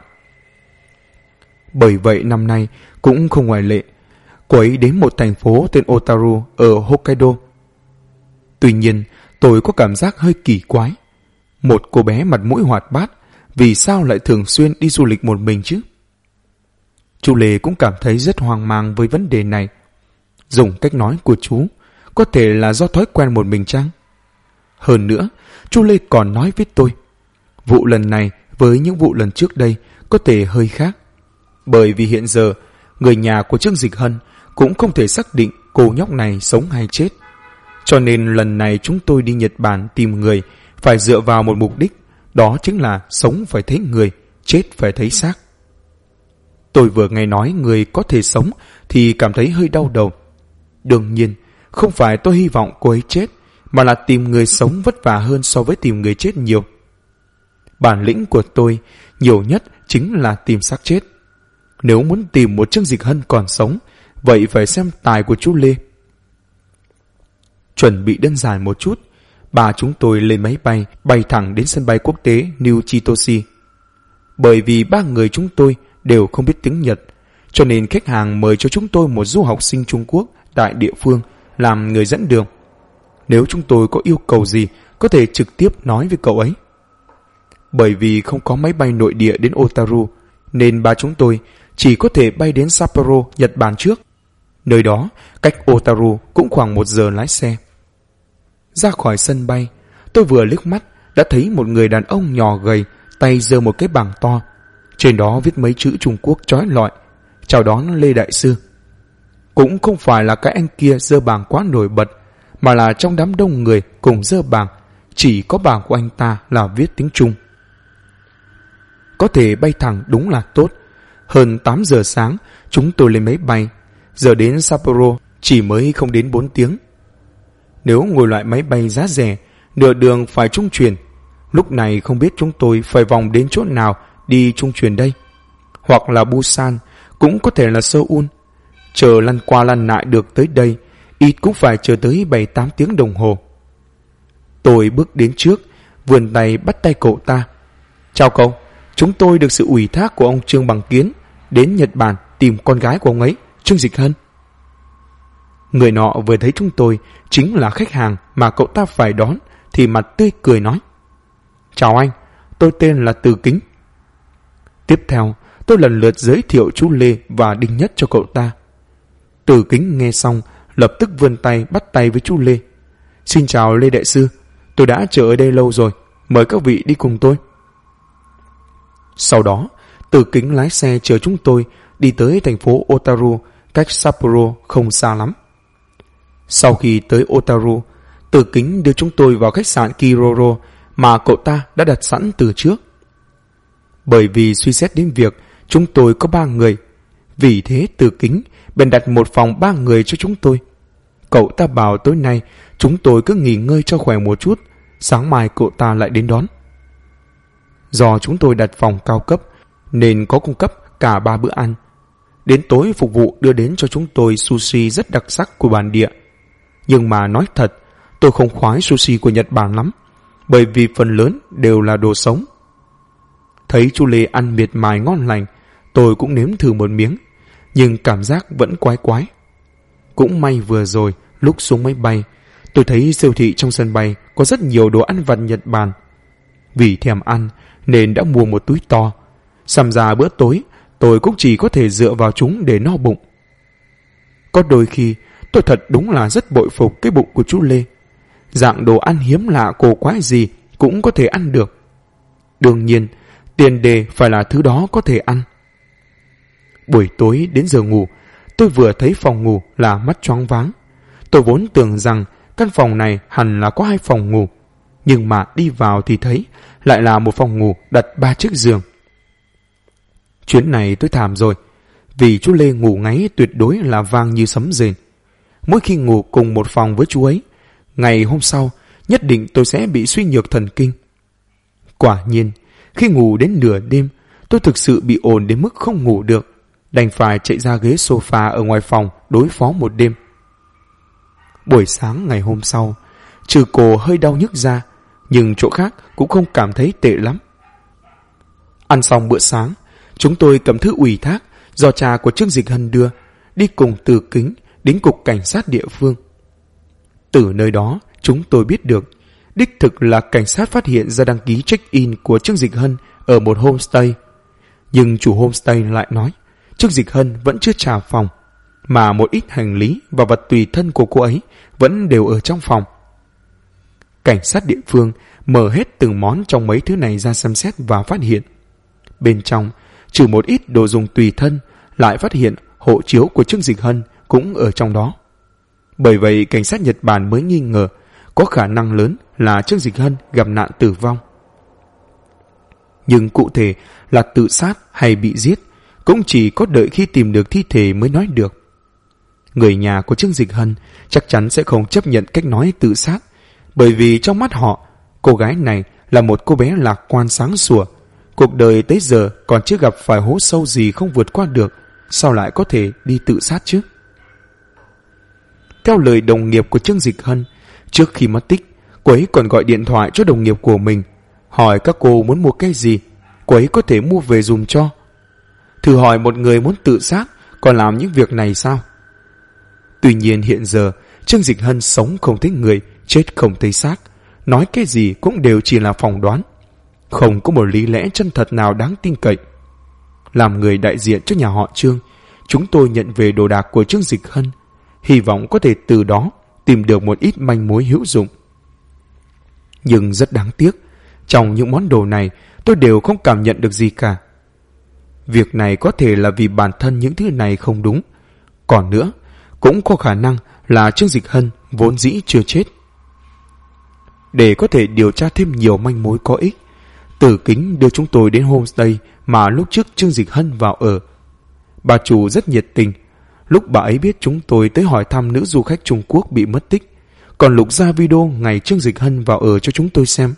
Bởi vậy năm nay cũng không ngoại lệ, cô ấy đến một thành phố tên Otaru ở Hokkaido. Tuy nhiên, tôi có cảm giác hơi kỳ quái. Một cô bé mặt mũi hoạt bát, vì sao lại thường xuyên đi du lịch một mình chứ? Chú Lê cũng cảm thấy rất hoang mang với vấn đề này. Dùng cách nói của chú, có thể là do thói quen một mình chăng? Hơn nữa, chú Lê còn nói với tôi, vụ lần này với những vụ lần trước đây có thể hơi khác. Bởi vì hiện giờ, người nhà của Trương Dịch Hân cũng không thể xác định cô nhóc này sống hay chết. Cho nên lần này chúng tôi đi Nhật Bản tìm người phải dựa vào một mục đích, đó chính là sống phải thấy người, chết phải thấy xác. Tôi vừa nghe nói người có thể sống thì cảm thấy hơi đau đầu. Đương nhiên, không phải tôi hy vọng cô ấy chết, mà là tìm người sống vất vả hơn so với tìm người chết nhiều. Bản lĩnh của tôi nhiều nhất chính là tìm xác chết. Nếu muốn tìm một Trương Dịch Hân còn sống, vậy phải xem tài của chú Lê. Chuẩn bị đơn giản một chút, ba chúng tôi lên máy bay, bay thẳng đến sân bay quốc tế New Chitoshi. Bởi vì 3 người chúng tôi đều không biết tiếng Nhật, cho nên khách hàng mời cho chúng tôi một du học sinh Trung Quốc tại địa phương làm người dẫn đường. Nếu chúng tôi có yêu cầu gì, có thể trực tiếp nói với cậu ấy. Bởi vì không có máy bay nội địa đến Otaru, nên ba chúng tôi chỉ có thể bay đến Sapporo, Nhật Bản trước. Nơi đó, cách Otaru cũng khoảng 1 giờ lái xe. Ra khỏi sân bay, tôi vừa liếc mắt đã thấy một người đàn ông nhỏ gầy, tay giơ một cái bảng to. Trên đó viết mấy chữ Trung Quốc chói lọi, chào đón Lê Đại Sư. Cũng không phải là cái anh kia giơ bảng quá nổi bật, mà là trong đám đông người cùng giơ bảng, chỉ có bảng của anh ta là viết tiếng Trung. Có thể bay thẳng đúng là tốt. Hơn 8 giờ sáng, chúng tôi lên máy bay. Giờ đến Sapporo chỉ mới không đến 4 tiếng. Nếu ngồi loại máy bay giá rẻ, nửa đường phải trung chuyển. Lúc này không biết chúng tôi phải vòng đến chỗ nào đi trung chuyển đây. Hoặc là Busan, cũng có thể là Seoul. Chờ lăn qua lăn lại được tới đây, ít cũng phải chờ tới 7-8 tiếng đồng hồ. Tôi bước đến trước, vươn tay bắt tay cậu ta. Chào cậu, chúng tôi được sự ủy thác của ông Trương Bằng Kiến đến Nhật Bản tìm con gái của ông ấy, Trương Dịch Hân. Người nọ vừa thấy chúng tôi chính là khách hàng mà cậu ta phải đón, thì mặt tươi cười nói: Chào anh, tôi tên là Từ Kính. Tiếp theo, tôi lần lượt giới thiệu chú Lê và Đinh Nhất cho cậu ta. Từ Kính nghe xong, lập tức vươn tay bắt tay với chú Lê. Xin chào Lê Đại Sư, tôi đã chờ ở đây lâu rồi, mời các vị đi cùng tôi. Sau đó, Từ Kính lái xe chờ chúng tôi đi tới thành phố Otaru, cách Sapporo không xa lắm. Sau khi tới Otaru, Từ Kính đưa chúng tôi vào khách sạn Kiroro mà cậu ta đã đặt sẵn từ trước. Bởi vì suy xét đến việc chúng tôi có 3 người, Vì thế Từ Kính bèn đặt một phòng 3 người cho chúng tôi. Cậu ta bảo tối nay chúng tôi cứ nghỉ ngơi cho khỏe một chút, sáng mai cậu ta lại đến đón. Do chúng tôi đặt phòng cao cấp nên có cung cấp cả 3 bữa ăn. Đến tối phục vụ đưa đến cho chúng tôi sushi rất đặc sắc của bản địa. Nhưng mà nói thật, tôi không khoái sushi của Nhật Bản lắm, bởi vì phần lớn đều là đồ sống. Thấy chú Lê ăn miệt mài ngon lành, tôi cũng nếm thử một miếng, nhưng cảm giác vẫn quái quái. Cũng may vừa rồi, lúc xuống máy bay, tôi thấy siêu thị trong sân bay có rất nhiều đồ ăn vặt Nhật Bản. Vì thèm ăn nên đã mua một túi to. Xem ra bữa tối tôi cũng chỉ có thể dựa vào chúng để no bụng. Có đôi khi tôi thật đúng là rất bội phục cái bụng của chú Lê. Dạng đồ ăn hiếm lạ cổ quái gì cũng có thể ăn được. Đương nhiên, tiền đề phải là thứ đó có thể ăn. Buổi tối đến giờ ngủ, tôi vừa thấy phòng ngủ là mắt choáng váng. Tôi vốn tưởng rằng căn phòng này hẳn là có 2 phòng ngủ, nhưng mà đi vào thì thấy lại là một phòng ngủ đặt 3 chiếc giường. Chuyến này tôi thảm rồi, vì chú Lê ngủ ngáy tuyệt đối là vang như sấm rền. Mỗi khi ngủ cùng một phòng với chú ấy, ngày hôm sau nhất định tôi sẽ bị suy nhược thần kinh. Quả nhiên, khi ngủ đến nửa đêm, tôi thực sự bị ồn đến mức không ngủ được, đành phải chạy ra ghế sofa ở ngoài phòng đối phó một đêm. Buổi sáng ngày hôm sau, trừ cổ hơi đau nhức ra, nhưng chỗ khác cũng không cảm thấy tệ lắm. Ăn xong bữa sáng, chúng tôi cầm thư ủy thác do cha của Trương Dịch Hân đưa, đi cùng Từ Kính đến cục cảnh sát địa phương. Từ nơi đó, chúng tôi biết được, đích thực là cảnh sát phát hiện ra đăng ký check-in của Trương Dịch Hân ở một homestay. Nhưng chủ homestay lại nói, Trương Dịch Hân vẫn chưa trả phòng, mà một ít hành lý và vật tùy thân của cô ấy vẫn đều ở trong phòng. Cảnh sát địa phương mở hết từng món trong mấy thứ này ra xem xét và phát hiện. Bên trong, trừ một ít đồ dùng tùy thân, lại phát hiện hộ chiếu của Trương Dịch Hân cũng ở trong đó. Bởi vậy, cảnh sát Nhật Bản mới nghi ngờ có khả năng lớn là Trương Dịch Hân gặp nạn tử vong. Nhưng cụ thể là tự sát hay bị giết cũng chỉ có đợi khi tìm được thi thể mới nói được. Người nhà của Trương Dịch Hân chắc chắn sẽ không chấp nhận cách nói tự sát, bởi vì trong mắt họ, cô gái này là một cô bé lạc quan sáng sủa. Cuộc đời tới giờ còn chưa gặp phải hố sâu gì không vượt qua được, sao lại có thể đi tự sát chứ? Theo lời đồng nghiệp của Trương Dịch Hân, trước khi mất tích, cô ấy còn gọi điện thoại cho đồng nghiệp của mình, hỏi các cô muốn mua cái gì, cô ấy có thể mua về dùm cho. Thử hỏi một người muốn tự sát còn làm những việc này sao? Tuy nhiên hiện giờ, Trương Dịch Hân sống không thấy người, chết không thấy xác, nói cái gì cũng đều chỉ là phỏng đoán. Không có một lý lẽ chân thật nào đáng tin cậy. Làm người đại diện cho nhà họ Trương, chúng tôi nhận về đồ đạc của Trương Dịch Hân, hy vọng có thể từ đó tìm được một ít manh mối hữu dụng. Nhưng rất đáng tiếc, trong những món đồ này tôi đều không cảm nhận được gì cả. Việc này có thể là vì bản thân những thứ này không đúng. Còn nữa, cũng có khả năng là Trương Dịch Hân vốn dĩ chưa chết. Để có thể điều tra thêm nhiều manh mối có ích, Từ Kính đưa chúng tôi đến homestay mà lúc trước Trương Dịch Hân vào ở. Bà chủ rất nhiệt tình. Lúc bà ấy biết chúng tôi tới hỏi thăm nữ du khách Trung Quốc bị mất tích, còn lục ra video ngày Trương Dịch Hân vào ở cho chúng tôi xem.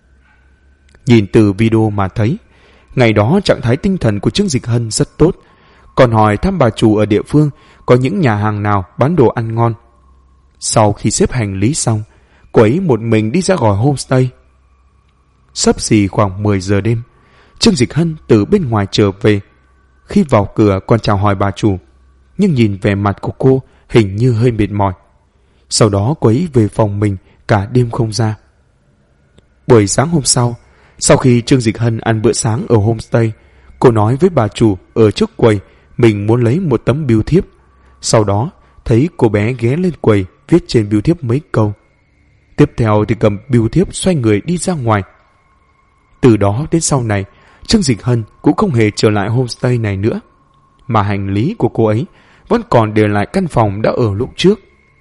Nhìn từ video mà thấy, ngày đó trạng thái tinh thần của Trương Dịch Hân rất tốt, còn hỏi thăm bà chủ ở địa phương có những nhà hàng nào bán đồ ăn ngon. Sau khi xếp hành lý xong, cô ấy một mình đi ra khỏi homestay. Xấp xì khoảng 10 giờ đêm, Trương Dịch Hân từ bên ngoài trở về. Khi vào cửa còn chào hỏi bà chủ, nhưng nhìn vẻ mặt của cô hình như hơi mệt mỏi. Sau đó cô ấy về phòng mình cả đêm không ra. Buổi sáng hôm sau khi Trương Dịch Hân ăn bữa sáng ở homestay, cô nói với bà chủ ở trước quầy mình muốn lấy một tấm bưu thiếp. Sau đó thấy cô bé ghé lên quầy viết trên bưu thiếp mấy câu. Tiếp theo thì cầm bưu thiếp xoay người đi ra ngoài. Từ đó đến sau này, Trương Dịch Hân cũng không hề trở lại homestay này nữa, mà hành lý của cô ấy vẫn còn để lại căn phòng đã ở lúc trước.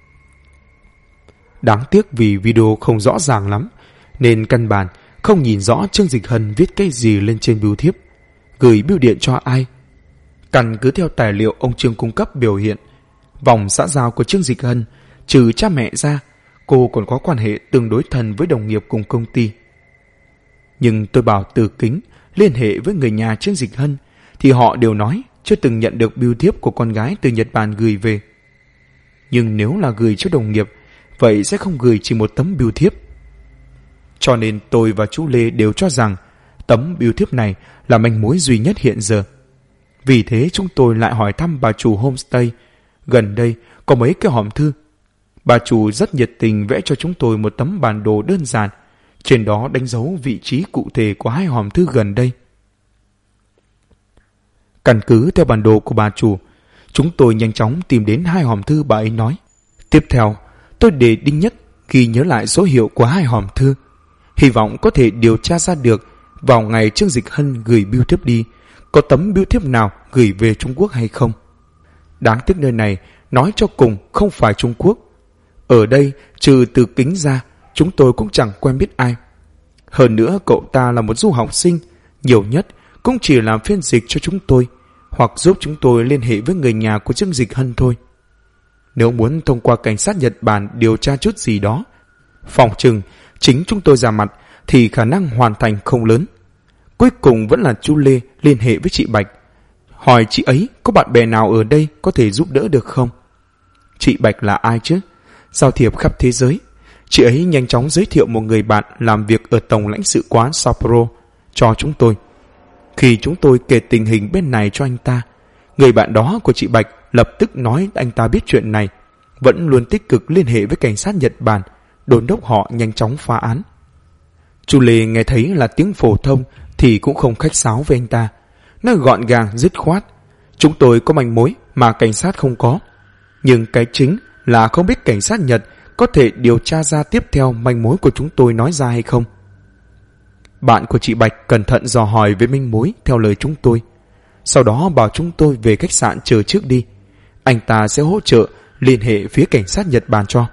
Đáng tiếc vì video không rõ ràng lắm, nên căn bản không nhìn rõ Trương Dịch Hân viết cái gì lên trên bưu thiếp, gửi bưu điện cho ai. Căn cứ theo tài liệu ông Trương cung cấp biểu hiện, vòng xã giao của Trương Dịch Hân, trừ cha mẹ ra, cô còn có quan hệ tương đối thân với đồng nghiệp cùng công ty. Nhưng tôi bảo Từ Kính liên hệ với người nhà Trương Dịch Hân thì họ đều nói chưa từng nhận được bưu thiếp của con gái từ Nhật Bản gửi về. Nhưng nếu là gửi cho đồng nghiệp, vậy sẽ không gửi chỉ một tấm bưu thiếp. Cho nên tôi và chú Lê đều cho rằng tấm bưu thiếp này là manh mối duy nhất hiện giờ. Vì thế chúng tôi lại hỏi thăm bà chủ homestay. Gần đây có mấy cái hòm thư. Bà chủ rất nhiệt tình vẽ cho chúng tôi một tấm bản đồ đơn giản. Trên đó đánh dấu vị trí cụ thể của 2 hòm thư gần đây. Căn cứ theo bản đồ của bà chủ, chúng tôi nhanh chóng tìm đến 2 hòm thư bà ấy nói. Tiếp theo, tôi để Đinh Nhất ghi nhớ lại số hiệu của 2 hòm thư. Hy vọng có thể điều tra ra được vào ngày Trương Dịch Hân gửi bưu thiếp đi, có tấm bưu thiếp nào gửi về Trung Quốc hay không. Đáng tiếc nơi này nói cho cùng không phải Trung Quốc. Ở đây trừ Từ Kính ra, chúng tôi cũng chẳng quen biết ai. Hơn nữa cậu ta là một du học sinh, nhiều nhất cũng chỉ làm phiên dịch cho chúng tôi, hoặc giúp chúng tôi liên hệ với người nhà của Trương Dịch Hân thôi. Nếu muốn thông qua cảnh sát Nhật Bản điều tra chút gì đó, phòng chừng chính chúng tôi ra mặt thì khả năng hoàn thành không lớn. Cuối cùng vẫn là chú Lê liên hệ với chị Bạch, hỏi chị ấy có bạn bè nào ở đây có thể giúp đỡ được không. Chị Bạch là ai chứ? Giao thiệp khắp thế giới. Chị ấy nhanh chóng giới thiệu một người bạn làm việc ở Tổng lãnh sự quán Sapporo cho chúng tôi. Khi chúng tôi kể tình hình bên này cho anh ta, người bạn đó của chị Bạch lập tức nói anh ta biết chuyện này, vẫn luôn tích cực liên hệ với cảnh sát Nhật Bản, đôn đốc họ nhanh chóng phá án. Chú Lê nghe thấy là tiếng phổ thông thì cũng không khách sáo với anh ta. Nó gọn gàng dứt khoát. Chúng tôi có manh mối mà cảnh sát không có. Nhưng cái chính là không biết cảnh sát Nhật có thể điều tra ra tiếp theo manh mối của chúng tôi nói ra hay không. Bạn của chị Bạch cẩn thận dò hỏi về manh mối theo lời chúng tôi. Sau đó bảo chúng tôi về khách sạn chờ trước đi. Anh ta sẽ hỗ trợ liên hệ phía cảnh sát Nhật Bản cho.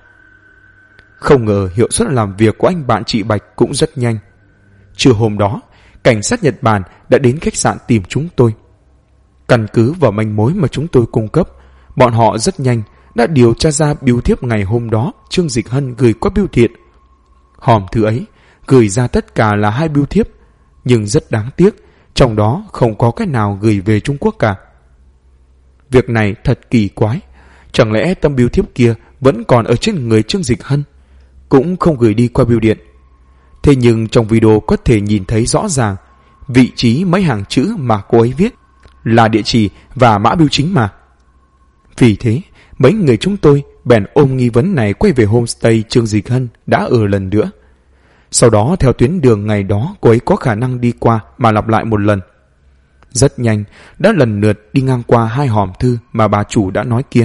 Không ngờ hiệu suất làm việc của anh bạn chị Bạch cũng rất nhanh. Trưa hôm đó, cảnh sát Nhật Bản đã đến khách sạn tìm chúng tôi. Căn cứ vào manh mối mà chúng tôi cung cấp, bọn họ rất nhanh đã điều tra ra bưu thiếp ngày hôm đó Trương Dịch Hân gửi qua bưu điện. Hòm thư ấy gửi ra tất cả là 2 bưu thiếp, nhưng rất đáng tiếc, trong đó không có cái nào gửi về Trung Quốc cả. Việc này thật kỳ quái. Chẳng lẽ tấm bưu thiếp kia vẫn còn ở trên người Trương Dịch Hân, cũng không gửi đi qua bưu điện. Thế nhưng trong video có thể nhìn thấy rõ ràng vị trí mấy hàng chữ mà cô ấy viết là địa chỉ và mã bưu chính mà. Vì thế, mấy người chúng tôi bèn ôm nghi vấn này quay về homestay Trương Dịch Hân đã ở lần nữa. Sau đó theo tuyến đường ngày đó cô ấy có khả năng đi qua mà lặp lại một lần. Rất nhanh đã lần lượt đi ngang qua 2 hòm thư mà bà chủ đã nói kia.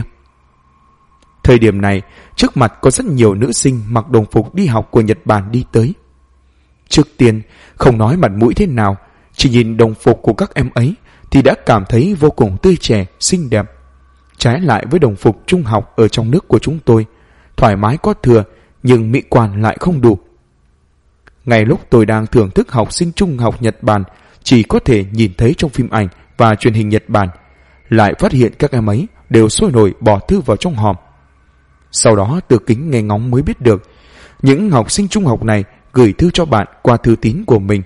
Thời điểm này, trước mặt có rất nhiều nữ sinh mặc đồng phục đi học của Nhật Bản đi tới. Trước tiên, không nói mặt mũi thế nào, chỉ nhìn đồng phục của các em ấy thì đã cảm thấy vô cùng tươi trẻ, xinh đẹp. Trái lại với đồng phục trung học ở trong nước của chúng tôi, thoải mái có thừa nhưng mỹ quan lại không đủ. Ngay lúc tôi đang thưởng thức học sinh trung học Nhật Bản chỉ có thể nhìn thấy trong phim ảnh và truyền hình Nhật Bản, lại phát hiện các em ấy đều sôi nổi bỏ thư vào trong hòm. Sau đó Từ Kính nghe ngóng mới biết được những học sinh trung học này gửi thư cho bạn qua thư tín của mình.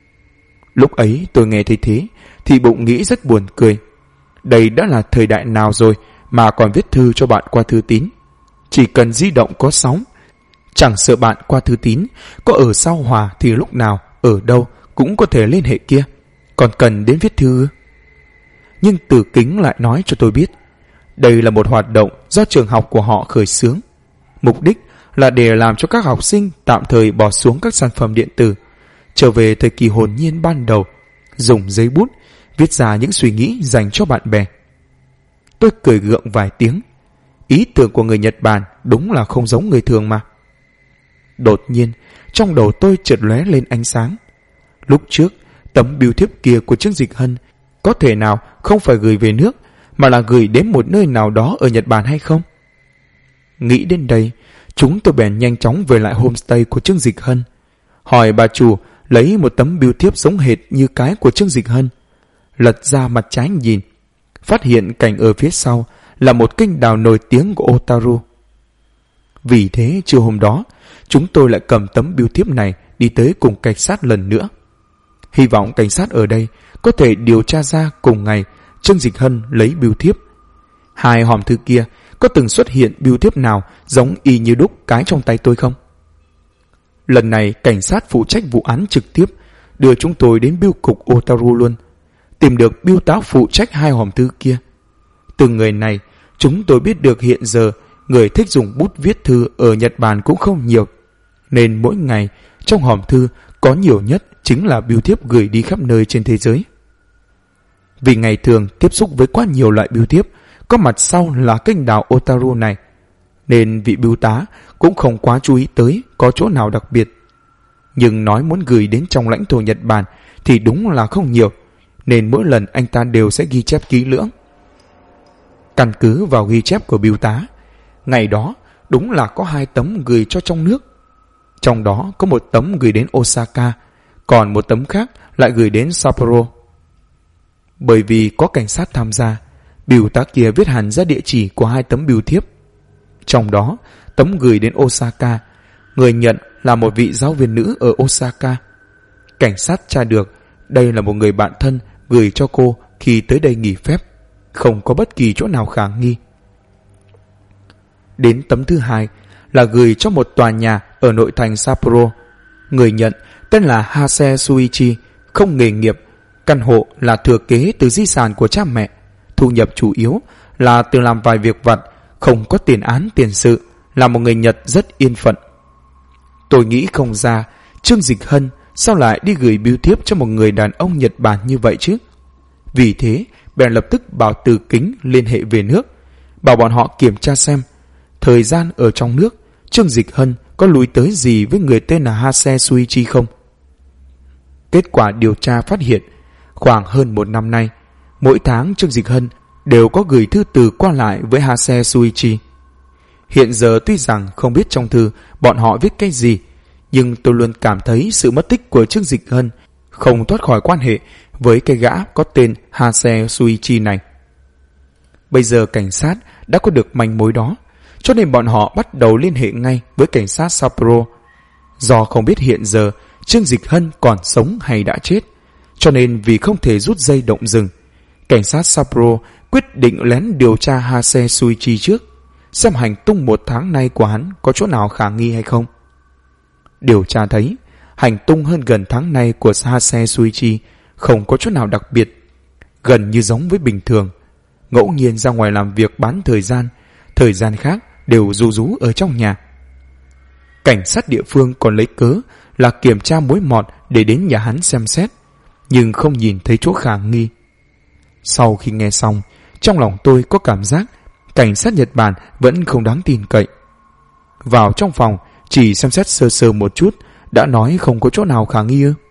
Lúc ấy tôi nghe thấy thế thì bụng nghĩ rất buồn cười. Đây đã là thời đại nào rồi mà còn viết thư cho bạn qua thư tín. Chỉ cần di động có sóng, chẳng sợ bạn qua thư tín có ở sao Hòa thì lúc nào, ở đâu cũng có thể liên hệ kia, còn cần đến viết thư. Nhưng Từ Kính lại nói cho tôi biết đây là một hoạt động do trường học của họ khởi xướng. Mục đích là để làm cho các học sinh tạm thời bỏ xuống các sản phẩm điện tử, trở về thời kỳ hồn nhiên ban đầu, dùng giấy bút viết ra những suy nghĩ dành cho bạn bè. Tôi cười gượng vài tiếng. Ý tưởng của người Nhật Bản đúng là không giống người thường mà. Đột nhiên, trong đầu tôi chợt lóe lên ánh sáng. Lúc trước, tấm bưu thiếp kia của Trương Dịch Hân có thể nào không phải gửi về nước, mà là gửi đến một nơi nào đó ở Nhật Bản hay không? Nghĩ đến đây, chúng tôi bèn nhanh chóng về lại homestay của Trương Dịch Hân, hỏi bà chủ lấy một tấm bưu thiếp giống hệt như cái của Trương Dịch Hân. Lật ra mặt trái nhìn, phát hiện cảnh ở phía sau là một kênh đào nổi tiếng của Otaru. Vì thế trưa hôm đó, chúng tôi lại cầm tấm bưu thiếp này đi tới cùng cảnh sát lần nữa. Hy vọng cảnh sát ở đây có thể điều tra ra cùng ngày Trương Dịch Hân lấy bưu thiếp. Hai hòm thư kia có từng xuất hiện bưu thiếp nào giống y như đúc cái trong tay tôi không? Lần này cảnh sát phụ trách vụ án trực tiếp đưa chúng tôi đến bưu cục Otaru luôn, tìm được bưu tá phụ trách hai hòm thư kia. Từ người này, chúng tôi biết được hiện giờ người thích dùng bút viết thư ở Nhật Bản cũng không nhiều, nên mỗi ngày trong hòm thư có nhiều nhất chính là bưu thiếp gửi đi khắp nơi trên thế giới. Vì ngày thường tiếp xúc với quá nhiều loại bưu thiếp có mặt sau là kênh đào Otaru này, nên vị bưu tá cũng không quá chú ý tới có chỗ nào đặc biệt. Nhưng nói muốn gửi đến trong lãnh thổ Nhật Bản thì đúng là không nhiều, nên mỗi lần anh ta đều sẽ ghi chép kỹ lưỡng. Căn cứ vào ghi chép của bưu tá, ngày đó đúng là có 2 tấm gửi cho trong nước. Trong đó có 1 tấm gửi đến Osaka, còn 1 tấm khác lại gửi đến Sapporo. Bởi vì có cảnh sát tham gia, bưu tá kia viết hẳn ra địa chỉ của 2 tấm bưu thiếp. Trong đó, tấm gửi đến Osaka, người nhận là một vị giáo viên nữ ở Osaka. Cảnh sát tra được đây là một người bạn thân gửi cho cô khi tới đây nghỉ phép, không có bất kỳ chỗ nào khả nghi. Đến tấm thứ 2 là gửi cho một tòa nhà ở nội thành Sapporo. Người nhận tên là Hase Suichi, không nghề nghiệp, căn hộ là thừa kế từ di sản của cha mẹ, thu nhập chủ yếu là từ làm vài việc vặt, không có tiền án tiền sự, là một người Nhật rất yên phận. Tôi nghĩ không ra Trương Dịch Hân sao lại đi gửi bưu thiếp cho một người đàn ông Nhật Bản như vậy chứ. Vì thế bèn lập tức bảo Từ Kính liên hệ về nước, bảo bọn họ kiểm tra xem thời gian ở trong nước Trương Dịch Hân có lui tới gì với người tên là Hase Suichi không. Kết quả điều tra phát hiện khoảng hơn 1 năm nay, mỗi tháng Trương Dịch Hân đều có gửi thư từ qua lại với Hase Suichi. Hiện giờ tuy rằng không biết trong thư bọn họ viết cái gì, nhưng tôi luôn cảm thấy sự mất tích của Trương Dịch Hân không thoát khỏi quan hệ với cái gã có tên Hase Suichi này. Bây giờ cảnh sát đã có được manh mối đó, cho nên bọn họ bắt đầu liên hệ ngay với cảnh sát Sapporo. Do không biết hiện giờ Trương Dịch Hân còn sống hay đã chết, cho nên vì không thể rút dây động rừng, cảnh sát Sapporo quyết định lén điều tra Hase Suichi trước, xem hành tung 1 tháng nay của hắn có chỗ nào khả nghi hay không. Điều tra thấy hành tung hơn gần tháng nay của Hase Suichi không có chỗ nào đặc biệt, gần như giống với bình thường. Ngẫu nhiên ra ngoài làm việc bán thời gian khác đều ru rú ở trong nhà. Cảnh sát địa phương còn lấy cớ là kiểm tra mối mọt để đến nhà hắn xem xét, nhưng không nhìn thấy chỗ khả nghi. Sau khi nghe xong, trong lòng tôi có cảm giác cảnh sát Nhật Bản vẫn không đáng tin cậy. Vào trong phòng chỉ xem xét sơ sơ một chút đã nói không có chỗ nào khả nghi ư?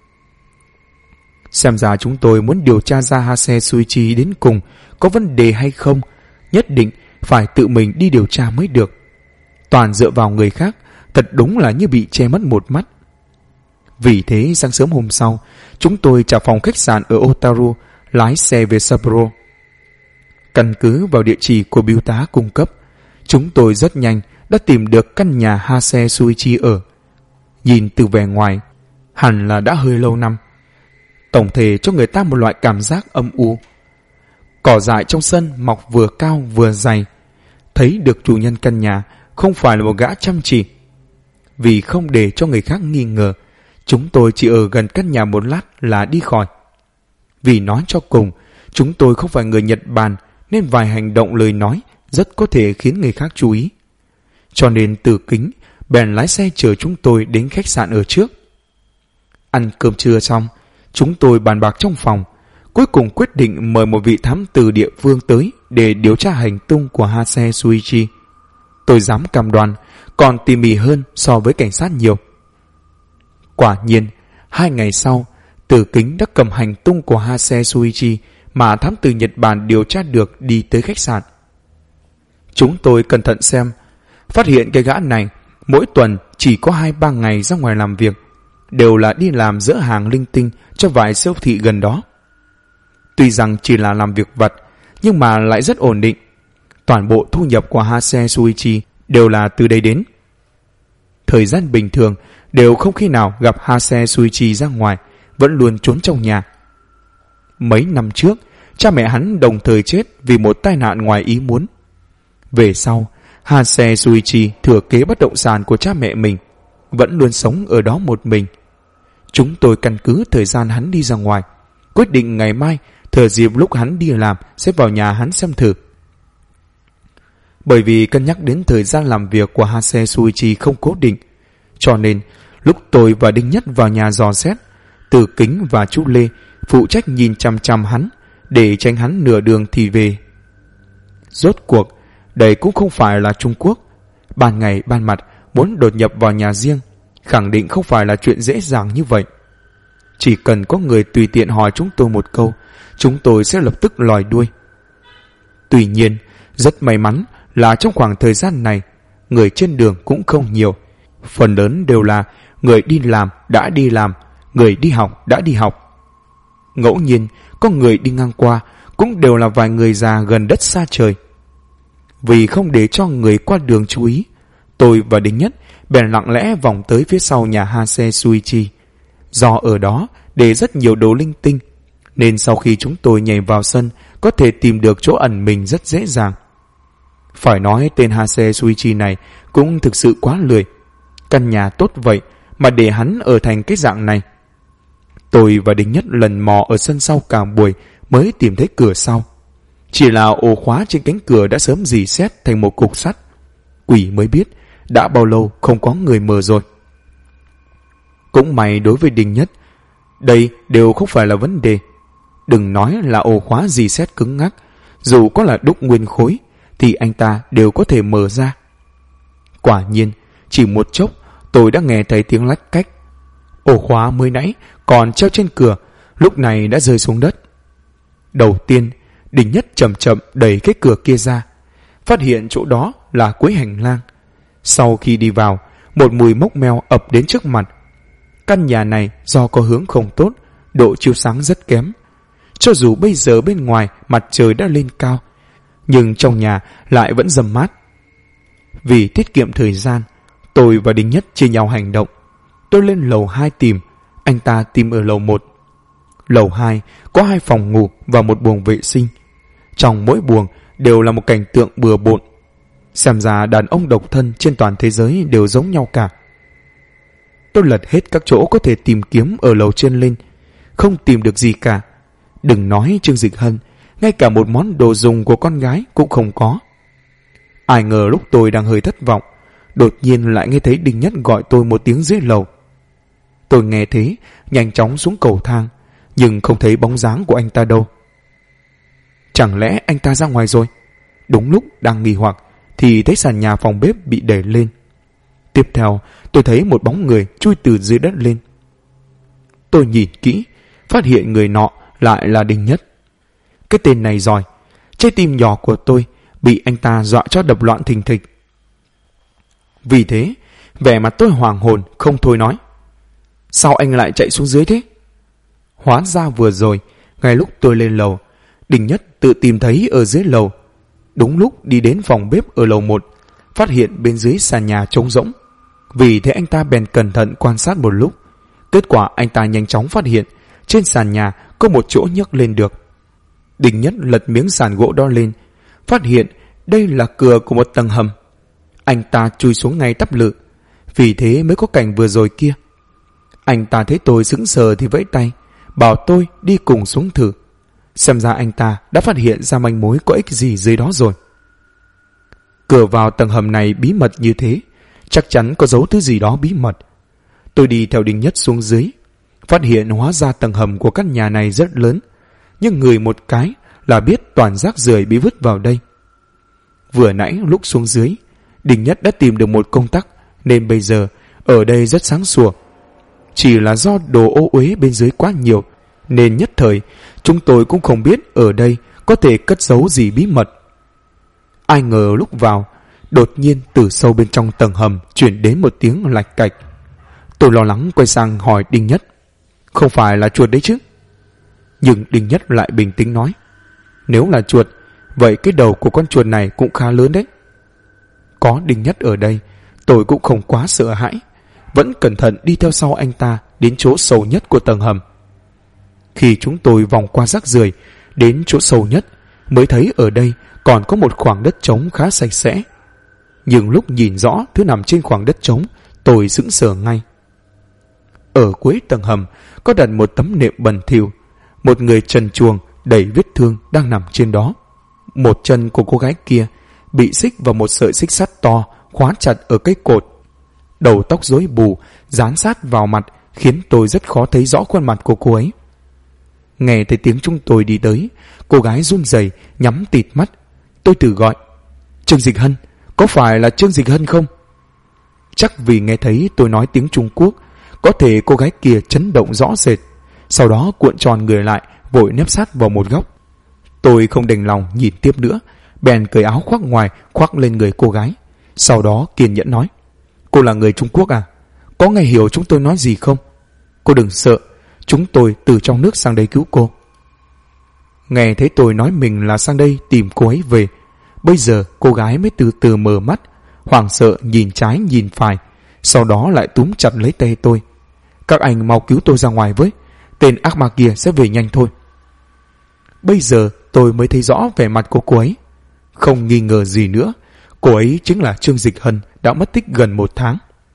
Xem ra chúng tôi muốn điều tra ra Hase Suichi đến cùng có vấn đề hay không, nhất định phải tự mình đi điều tra mới được. Toàn dựa vào người khác, thật đúng là như bị che mất một mắt. Vì thế sáng sớm hôm sau, chúng tôi trả phòng khách sạn ở Otaru, lái xe về Sapporo. Căn cứ vào địa chỉ của bưu tá cung cấp, chúng tôi rất nhanh đã tìm được căn nhà Hase Suichi ở. Nhìn từ vẻ ngoài, hẳn là đã hơi lâu năm. Tổng thể cho người ta một loại cảm giác âm u. Cỏ dại trong sân mọc vừa cao vừa dày. Thấy được chủ nhân căn nhà không phải là một gã chăm chỉ. Vì không để cho người khác nghi ngờ, chúng tôi chỉ ở gần căn nhà một lát là đi khỏi. Vì nói cho cùng, chúng tôi không phải người Nhật Bản, nên vài hành động lời nói rất có thể khiến người khác chú ý. Cho nên Từ Kính bèn lái xe chở chúng tôi đến khách sạn ở trước. Ăn cơm trưa xong, chúng tôi bàn bạc trong phòng, cuối cùng quyết định mời một vị thám tử địa phương tới để điều tra hành tung của Hase Suichi. Tôi dám cam đoan còn tỉ mỉ hơn so với cảnh sát nhiều. Quả nhiên, 2 ngày sau, Từ Kính đã cầm hành tung của Hase Suichi mà thám tử Nhật Bản điều tra được đi tới khách sạn. Chúng tôi cẩn thận xem, phát hiện cái gã này mỗi tuần chỉ có 2-3 ngày ra ngoài làm việc, đều là đi làm dỡ hàng linh tinh cho vài siêu thị gần đó. Tuy rằng chỉ là làm việc vặt, nhưng mà lại rất ổn định. Toàn bộ thu nhập của Hase Shuichi đều là từ đây đến. Thời gian bình thường đều không khi nào gặp Hase Shuichi ra ngoài, vẫn luôn trốn trong nhà. Mấy năm trước, cha mẹ hắn đồng thời chết vì một tai nạn ngoài ý muốn. Về sau, Hase Shuichi thừa kế bất động sản của cha mẹ mình, vẫn luôn sống ở đó một mình. Chúng tôi căn cứ thời gian hắn đi ra ngoài, quyết định ngày mai thừa dịp lúc hắn đi làm sẽ vào nhà hắn xem thử. Bởi vì cân nhắc đến thời gian làm việc của Hase Shuichi không cố định, cho nên lúc tôi và Đinh Nhất vào nhà dò xét, Từ Kính và chú Lê phụ trách nhìn chằm chằm hắn để tránh hắn nửa đường thì về. Rốt cuộc, đây cũng không phải là Trung Quốc. Ban ngày ban mặt muốn đột nhập vào nhà riêng khẳng định không phải là chuyện dễ dàng như vậy. Chỉ cần có người tùy tiện hỏi chúng tôi một câu, chúng tôi sẽ lập tức lòi đuôi. Tuy nhiên, rất may mắn là trong khoảng thời gian này, người trên đường cũng không nhiều. Phần lớn đều là người đi làm đã đi làm, người đi học đã đi học. Ngẫu nhiên, có người đi ngang qua cũng đều là vài người già gần đất xa trời. Vì không để cho người qua đường chú ý, tôi và Đinh Nhất bèn lặng lẽ vòng tới phía sau nhà Hase Shuichi. Do ở đó để rất nhiều đồ linh tinh, nên sau khi chúng tôi nhảy vào sân có thể tìm được chỗ ẩn mình rất dễ dàng. Phải nói tên Hase Shuichi này cũng thực sự quá lười. Căn nhà tốt vậy mà để hắn ở thành cái dạng này. Tôi và Đinh Nhất lần mò ở sân sau cả buổi mới tìm thấy cửa sau. Chỉ là ổ khóa trên cánh cửa đã sớm rỉ sét thành một cục sắt. Quỷ mới biết đã bao lâu không có người mở rồi. Cũng may đối với Đinh Nhất, đây đều không phải là vấn đề. Đừng nói là ổ khóa rỉ sét cứng ngắc, dù có là đúc nguyên khối thì anh ta đều có thể mở ra. Quả nhiên, chỉ một chốc tôi đã nghe thấy tiếng lách cách. Ổ khóa mới nãy còn treo trên cửa, lúc này đã rơi xuống đất. Đầu tiên, Đinh Nhất chậm chậm đẩy cái cửa kia ra, phát hiện chỗ đó là cuối hành lang. Sau khi đi vào, một mùi mốc meo ập đến trước mặt. Căn nhà này do có hướng không tốt, độ chiếu sáng rất kém. Cho dù bây giờ bên ngoài mặt trời đã lên cao, nhưng trong nhà lại vẫn râm mát. Vì tiết kiệm thời gian, tôi và Đinh Nhất chia nhau hành động. Tôi lên lầu 2 tìm, anh ta tìm ở lầu 1. Lầu 2 có 2 phòng ngủ và một buồng vệ sinh. Trong mỗi buồng đều là một cảnh tượng bừa bộn. Xem ra đàn ông độc thân trên toàn thế giới đều giống nhau cả. Tôi lật hết các chỗ có thể tìm kiếm ở lầu trên lên, không tìm được gì cả. Đừng nói Trương Dịch Hân, ngay cả một món đồ dùng của con gái cũng không có. Ai ngờ lúc tôi đang hơi thất vọng, đột nhiên lại nghe thấy Đinh Nhất gọi tôi một tiếng dưới lầu. Tôi nghe thế, nhanh chóng xuống cầu thang, nhưng không thấy bóng dáng của anh ta đâu. Chẳng lẽ anh ta ra ngoài rồi? Đúng lúc đang nghi hoặc thì thấy sàn nhà phòng bếp bị đẩy lên. Tiếp theo, tôi thấy một bóng người chui từ dưới đất lên. Tôi nhìn kỹ, phát hiện người nọ lại là Đinh Nhất. Cái tên này giỏi, trái tim nhỏ của tôi bị anh ta dọa cho đập loạn thình thịch. Vì thế, vẻ mặt tôi hoàng hồn không thôi nói: sao anh lại chạy xuống dưới thế? Hóa ra vừa rồi, ngay lúc tôi lên lầu, Đinh Nhất tự tìm thấy ở dưới lầu. Đúng lúc đi đến phòng bếp ở lầu 1, phát hiện bên dưới sàn nhà trống rỗng. Vì thế anh ta bèn cẩn thận quan sát một lúc. Kết quả anh ta nhanh chóng phát hiện trên sàn nhà có một chỗ nhấc lên được. Đinh Nhất lật miếng sàn gỗ đó lên, phát hiện đây là cửa của một tầng hầm. Anh ta chui xuống ngay tắp lự, vì thế mới có cảnh vừa rồi kia. Anh ta thấy tôi sững sờ thì vẫy tay, bảo tôi đi cùng xuống thử. Xem ra anh ta đã phát hiện ra manh mối có ích gì dưới đó rồi. Cửa vào tầng hầm này bí mật như thế, chắc chắn có giấu thứ gì đó bí mật. Tôi đi theo Đinh Nhất xuống dưới, phát hiện hóa ra tầng hầm của căn nhà này rất lớn, nhưng ngửi một cái là biết toàn rác rưởi bị vứt vào đây. Vừa nãy lúc xuống dưới, Đinh Nhất đã tìm được một công tắc, nên bây giờ ở đây rất sáng sủa. Chỉ là do đồ ô uế bên dưới quá nhiều, nên nhất thời chúng tôi cũng không biết ở đây có thể cất giấu gì bí mật. Ai ngờ lúc vào, đột nhiên từ sâu bên trong tầng hầm chuyển đến một tiếng lạch cạch. Tôi lo lắng quay sang hỏi Đinh Nhất: không phải là chuột đấy chứ? Nhưng Đinh Nhất lại bình tĩnh nói: nếu là chuột vậy cái đầu của con chuột này cũng khá lớn đấy. Có Đinh Nhất ở đây, tôi cũng không quá sợ hãi, vẫn cẩn thận đi theo sau anh ta đến chỗ sâu nhất của tầng hầm. Khi chúng tôi vòng qua rác rưởi đến chỗ sâu nhất, mới thấy ở đây còn có một khoảng đất trống khá sạch sẽ. Nhưng lúc nhìn rõ thứ nằm trên khoảng đất trống, tôi sững sờ ngay. Ở cuối tầng hầm có đặt một tấm nệm bẩn thỉu, một người trần truồng đầy vết thương đang nằm trên đó. Một chân của cô gái kia bị xích vào một sợi xích sắt to khóa chặt ở cây cột. Đầu tóc rối bù dán sát vào mặt khiến tôi rất khó thấy rõ khuôn mặt của cô ấy. Nghe thấy tiếng chúng tôi đi tới, cô gái run rẩy nhắm tịt mắt. Tôi thử gọi: Trương Dịch Hân, có phải là Trương Dịch Hân không? Chắc vì nghe thấy tôi nói tiếng Trung Quốc, có thể cô gái kia chấn động rõ rệt, sau đó cuộn tròn người lại, vội nép sát vào một góc. Tôi không đành lòng nhìn tiếp nữa, bèn cởi áo khoác ngoài khoác lên người cô gái. Sau đó kiên nhẫn nói: Cô là người Trung Quốc à? Có nghe hiểu chúng tôi nói gì không? Cô đừng sợ, chúng tôi từ trong nước sang đây cứu cô. Nghe thấy tôi nói mình là sang đây tìm cô ấy về, bây giờ cô gái mới từ từ mở mắt, hoảng sợ nhìn trái nhìn phải, sau đó lại túm chặt lấy tay tôi. Các anh mau cứu tôi ra ngoài với, tên ác ma kia sẽ về nhanh thôi. Bây giờ tôi mới thấy rõ vẻ mặt của cô ấy. Không nghi ngờ gì nữa, cô ấy chính là Trương Dịch Hân đã mất tích gần 1 tháng.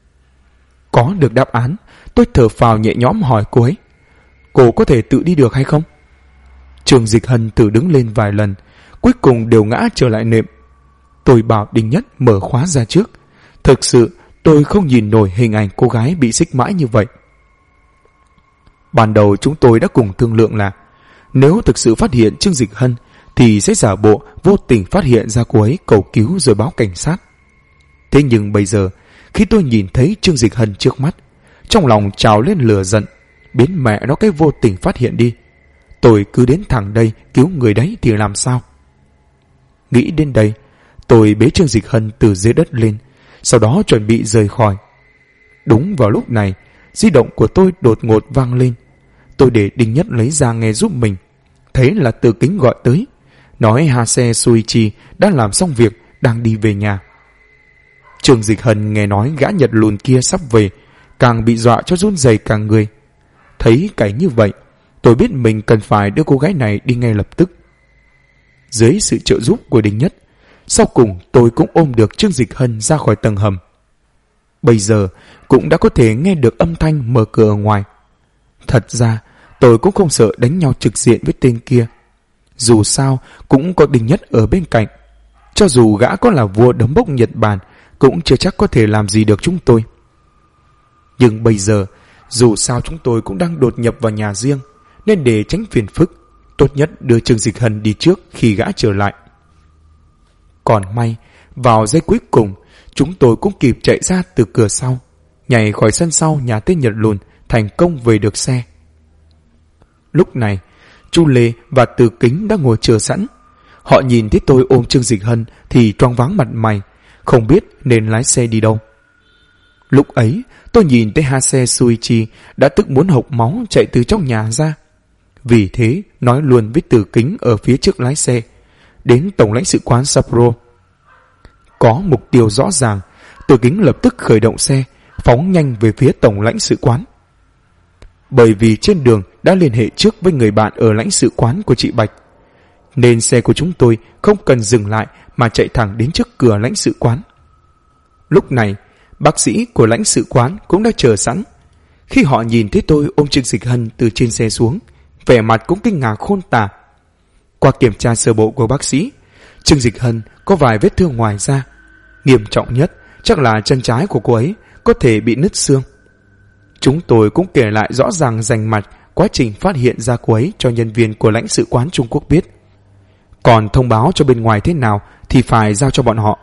Có được đáp án, tôi thở phào nhẹ nhõm hỏi cô ấy: Cô có thể tự đi được hay không? Trương Dịch Hân tự đứng lên vài lần, cuối cùng đều ngã trở lại nệm. Tôi bảo Đinh Nhất mở khóa ra trước. Thực sự tôi không nhìn nổi hình ảnh cô gái bị xích mãi như vậy. Ban đầu chúng tôi đã cùng thương lượng là nếu thực sự phát hiện Trương Dịch Hân thì sẽ giả bộ vô tình phát hiện ra cô ấy cầu cứu rồi báo cảnh sát. Thế nhưng bây giờ, khi tôi nhìn thấy Trương Dịch Hân trước mắt, trong lòng trào lên lửa giận, biến mẹ nó cái vô tình phát hiện đi. Tôi cứ đến thẳng đây cứu người đấy thì làm sao? Nghĩ đến đây, tôi bế Trương Dịch Hân từ dưới đất lên, sau đó chuẩn bị rời khỏi. Đúng vào lúc này, di động của tôi đột ngột vang lên. Tôi để Đinh Nhất lấy ra nghe giúp mình. Thấy là Từ Kính gọi tới, nói Hase Suichi đã làm xong việc, đang đi về nhà. Trương Dịch Hân nghe nói gã Nhật lùn kia sắp về, càng bị dọa cho run rẩy cả người. Thấy cảnh như vậy, tôi biết mình cần phải đưa cô gái này đi ngay lập tức. Dưới sự trợ giúp của Đinh Nhất, sau cùng tôi cũng ôm được Trương Dịch Hân ra khỏi tầng hầm. Bây giờ cũng đã có thể nghe được âm thanh mở cửa ở ngoài. Thật ra tôi cũng không sợ đánh nhau trực diện với tên kia. Dù sao cũng có Đinh Nhất ở bên cạnh. Cho dù gã có là vua đấm bốc Nhật Bản, cũng chưa chắc có thể làm gì được chúng tôi. Nhưng bây giờ, dù sao chúng tôi cũng đang đột nhập vào nhà riêng, nên để tránh phiền phức, tốt nhất đưa Trương Dịch Hân đi trước khi gã trở lại. Còn may, vào giây cuối cùng, chúng tôi cũng kịp chạy ra từ cửa sau, nhảy khỏi sân sau nhà tên Nhật lùn, thành công về được xe. Lúc này, Chu Lê và Từ Kính đã ngồi chờ sẵn. Họ nhìn thấy tôi ôm Trương Dịch Hân thì choáng váng mặt mày, không biết nên lái xe đi đâu. Lúc ấy, tôi nhìn thấy Hase Suichi đã tức muốn hộc máu chạy từ trong nhà ra. Vì thế, nói luôn với Từ Kính ở phía trước lái xe, đến Tổng lãnh sự quán Sapporo. Có mục tiêu rõ ràng, Từ Kính lập tức khởi động xe, phóng nhanh về phía Tổng lãnh sự quán. Bởi vì trên đường đã liên hệ trước với người bạn ở lãnh sự quán của chị Bạch, nên xe của chúng tôi không cần dừng lại mà chạy thẳng đến trước cửa lãnh sự quán. Lúc này, bác sĩ của lãnh sự quán cũng đã chờ sẵn. Khi họ nhìn thấy tôi ôm Trương Dịch Hân từ trên xe xuống, vẻ mặt cũng kinh ngạc khôn tả. Qua kiểm tra sơ bộ của bác sĩ, Trương Dịch Hân có vài vết thương ngoài da. Nghiêm trọng nhất chắc là chân trái của cô ấy có thể bị nứt xương. Chúng tôi cũng kể lại rõ ràng rành mạch quá trình phát hiện ra cô ấy cho nhân viên của lãnh sự quán Trung Quốc biết. Còn thông báo cho bên ngoài thế nào thì phải giao cho bọn họ.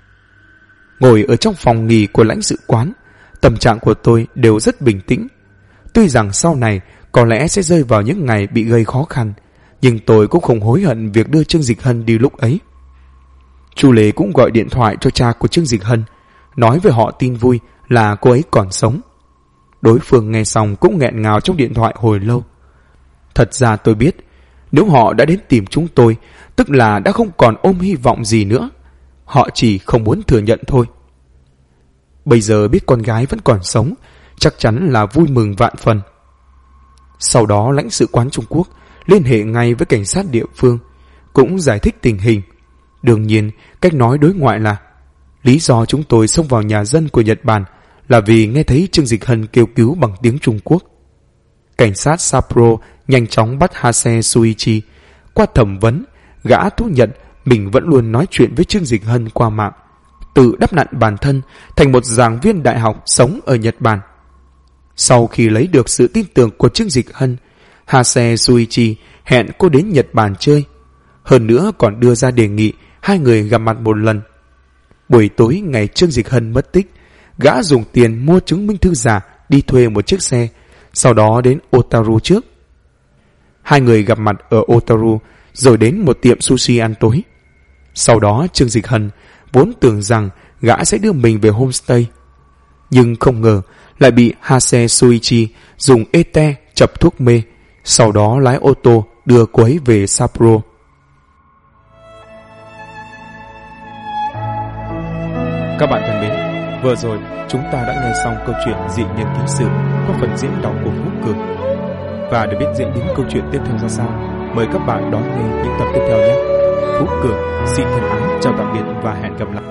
Ngồi ở trong phòng nghỉ của lãnh sự quán, tâm trạng của tôi đều rất bình tĩnh. Tuy rằng sau này có lẽ sẽ rơi vào những ngày bị gây khó khăn, nhưng tôi cũng không hối hận việc đưa Trương Dịch Hân đi lúc ấy. Chu Lê cũng gọi điện thoại cho cha của Trương Dịch Hân, nói với họ tin vui là cô ấy còn sống. Đối phương nghe xong cũng nghẹn ngào trong điện thoại hồi lâu. Thật ra tôi biết, Nếu họ đã đến tìm chúng tôi, tức là đã không còn ôm hy vọng gì nữa. Họ chỉ không muốn thừa nhận thôi. Bây giờ biết con gái vẫn còn sống, chắc chắn là vui mừng vạn phần. Sau đó lãnh sự quán Trung Quốc liên hệ ngay với cảnh sát địa phương, cũng giải thích tình hình. Đương nhiên, cách nói đối ngoại là lý do chúng tôi xông vào nhà dân của Nhật Bản là vì nghe thấy Trương Dịch Hân kêu cứu bằng tiếng Trung Quốc. Cảnh sát Sapporo nhanh chóng bắt Hase Suichi. Qua thẩm vấn, gã thú nhận mình vẫn luôn nói chuyện với Trương Dịch Hân qua mạng, tự đắp nặn bản thân thành một giảng viên đại học sống ở Nhật Bản. Sau khi lấy được sự tin tưởng của Trương Dịch Hân, Hase Suichi hẹn cô đến Nhật Bản chơi. Hơn nữa còn đưa ra đề nghị hai người gặp mặt một lần. Buổi tối ngày Trương Dịch Hân mất tích, gã dùng tiền mua chứng minh thư giả đi thuê một chiếc xe, sau đó đến Otaru trước. Hai người gặp mặt ở Otaru rồi đến một tiệm sushi ăn tối. Sau đó Trương Dịch Hân vốn tưởng rằng gã sẽ đưa mình về homestay, nhưng không ngờ lại bị Hase Suichi dùng ete chập thuốc mê, sau đó lái ô tô đưa cô ấy về Sapporo. Các bạn thân mến, vừa rồi chúng ta đã nghe xong câu chuyện Dị Nhân Ký Sự qua phần diễn đọc của Phú Cường. Và để biết diễn biến câu chuyện tiếp theo ra sao, mời các bạn đón nghe những tập tiếp theo nhé. Phú Cường xin thân ái chào tạm biệt và hẹn gặp lại.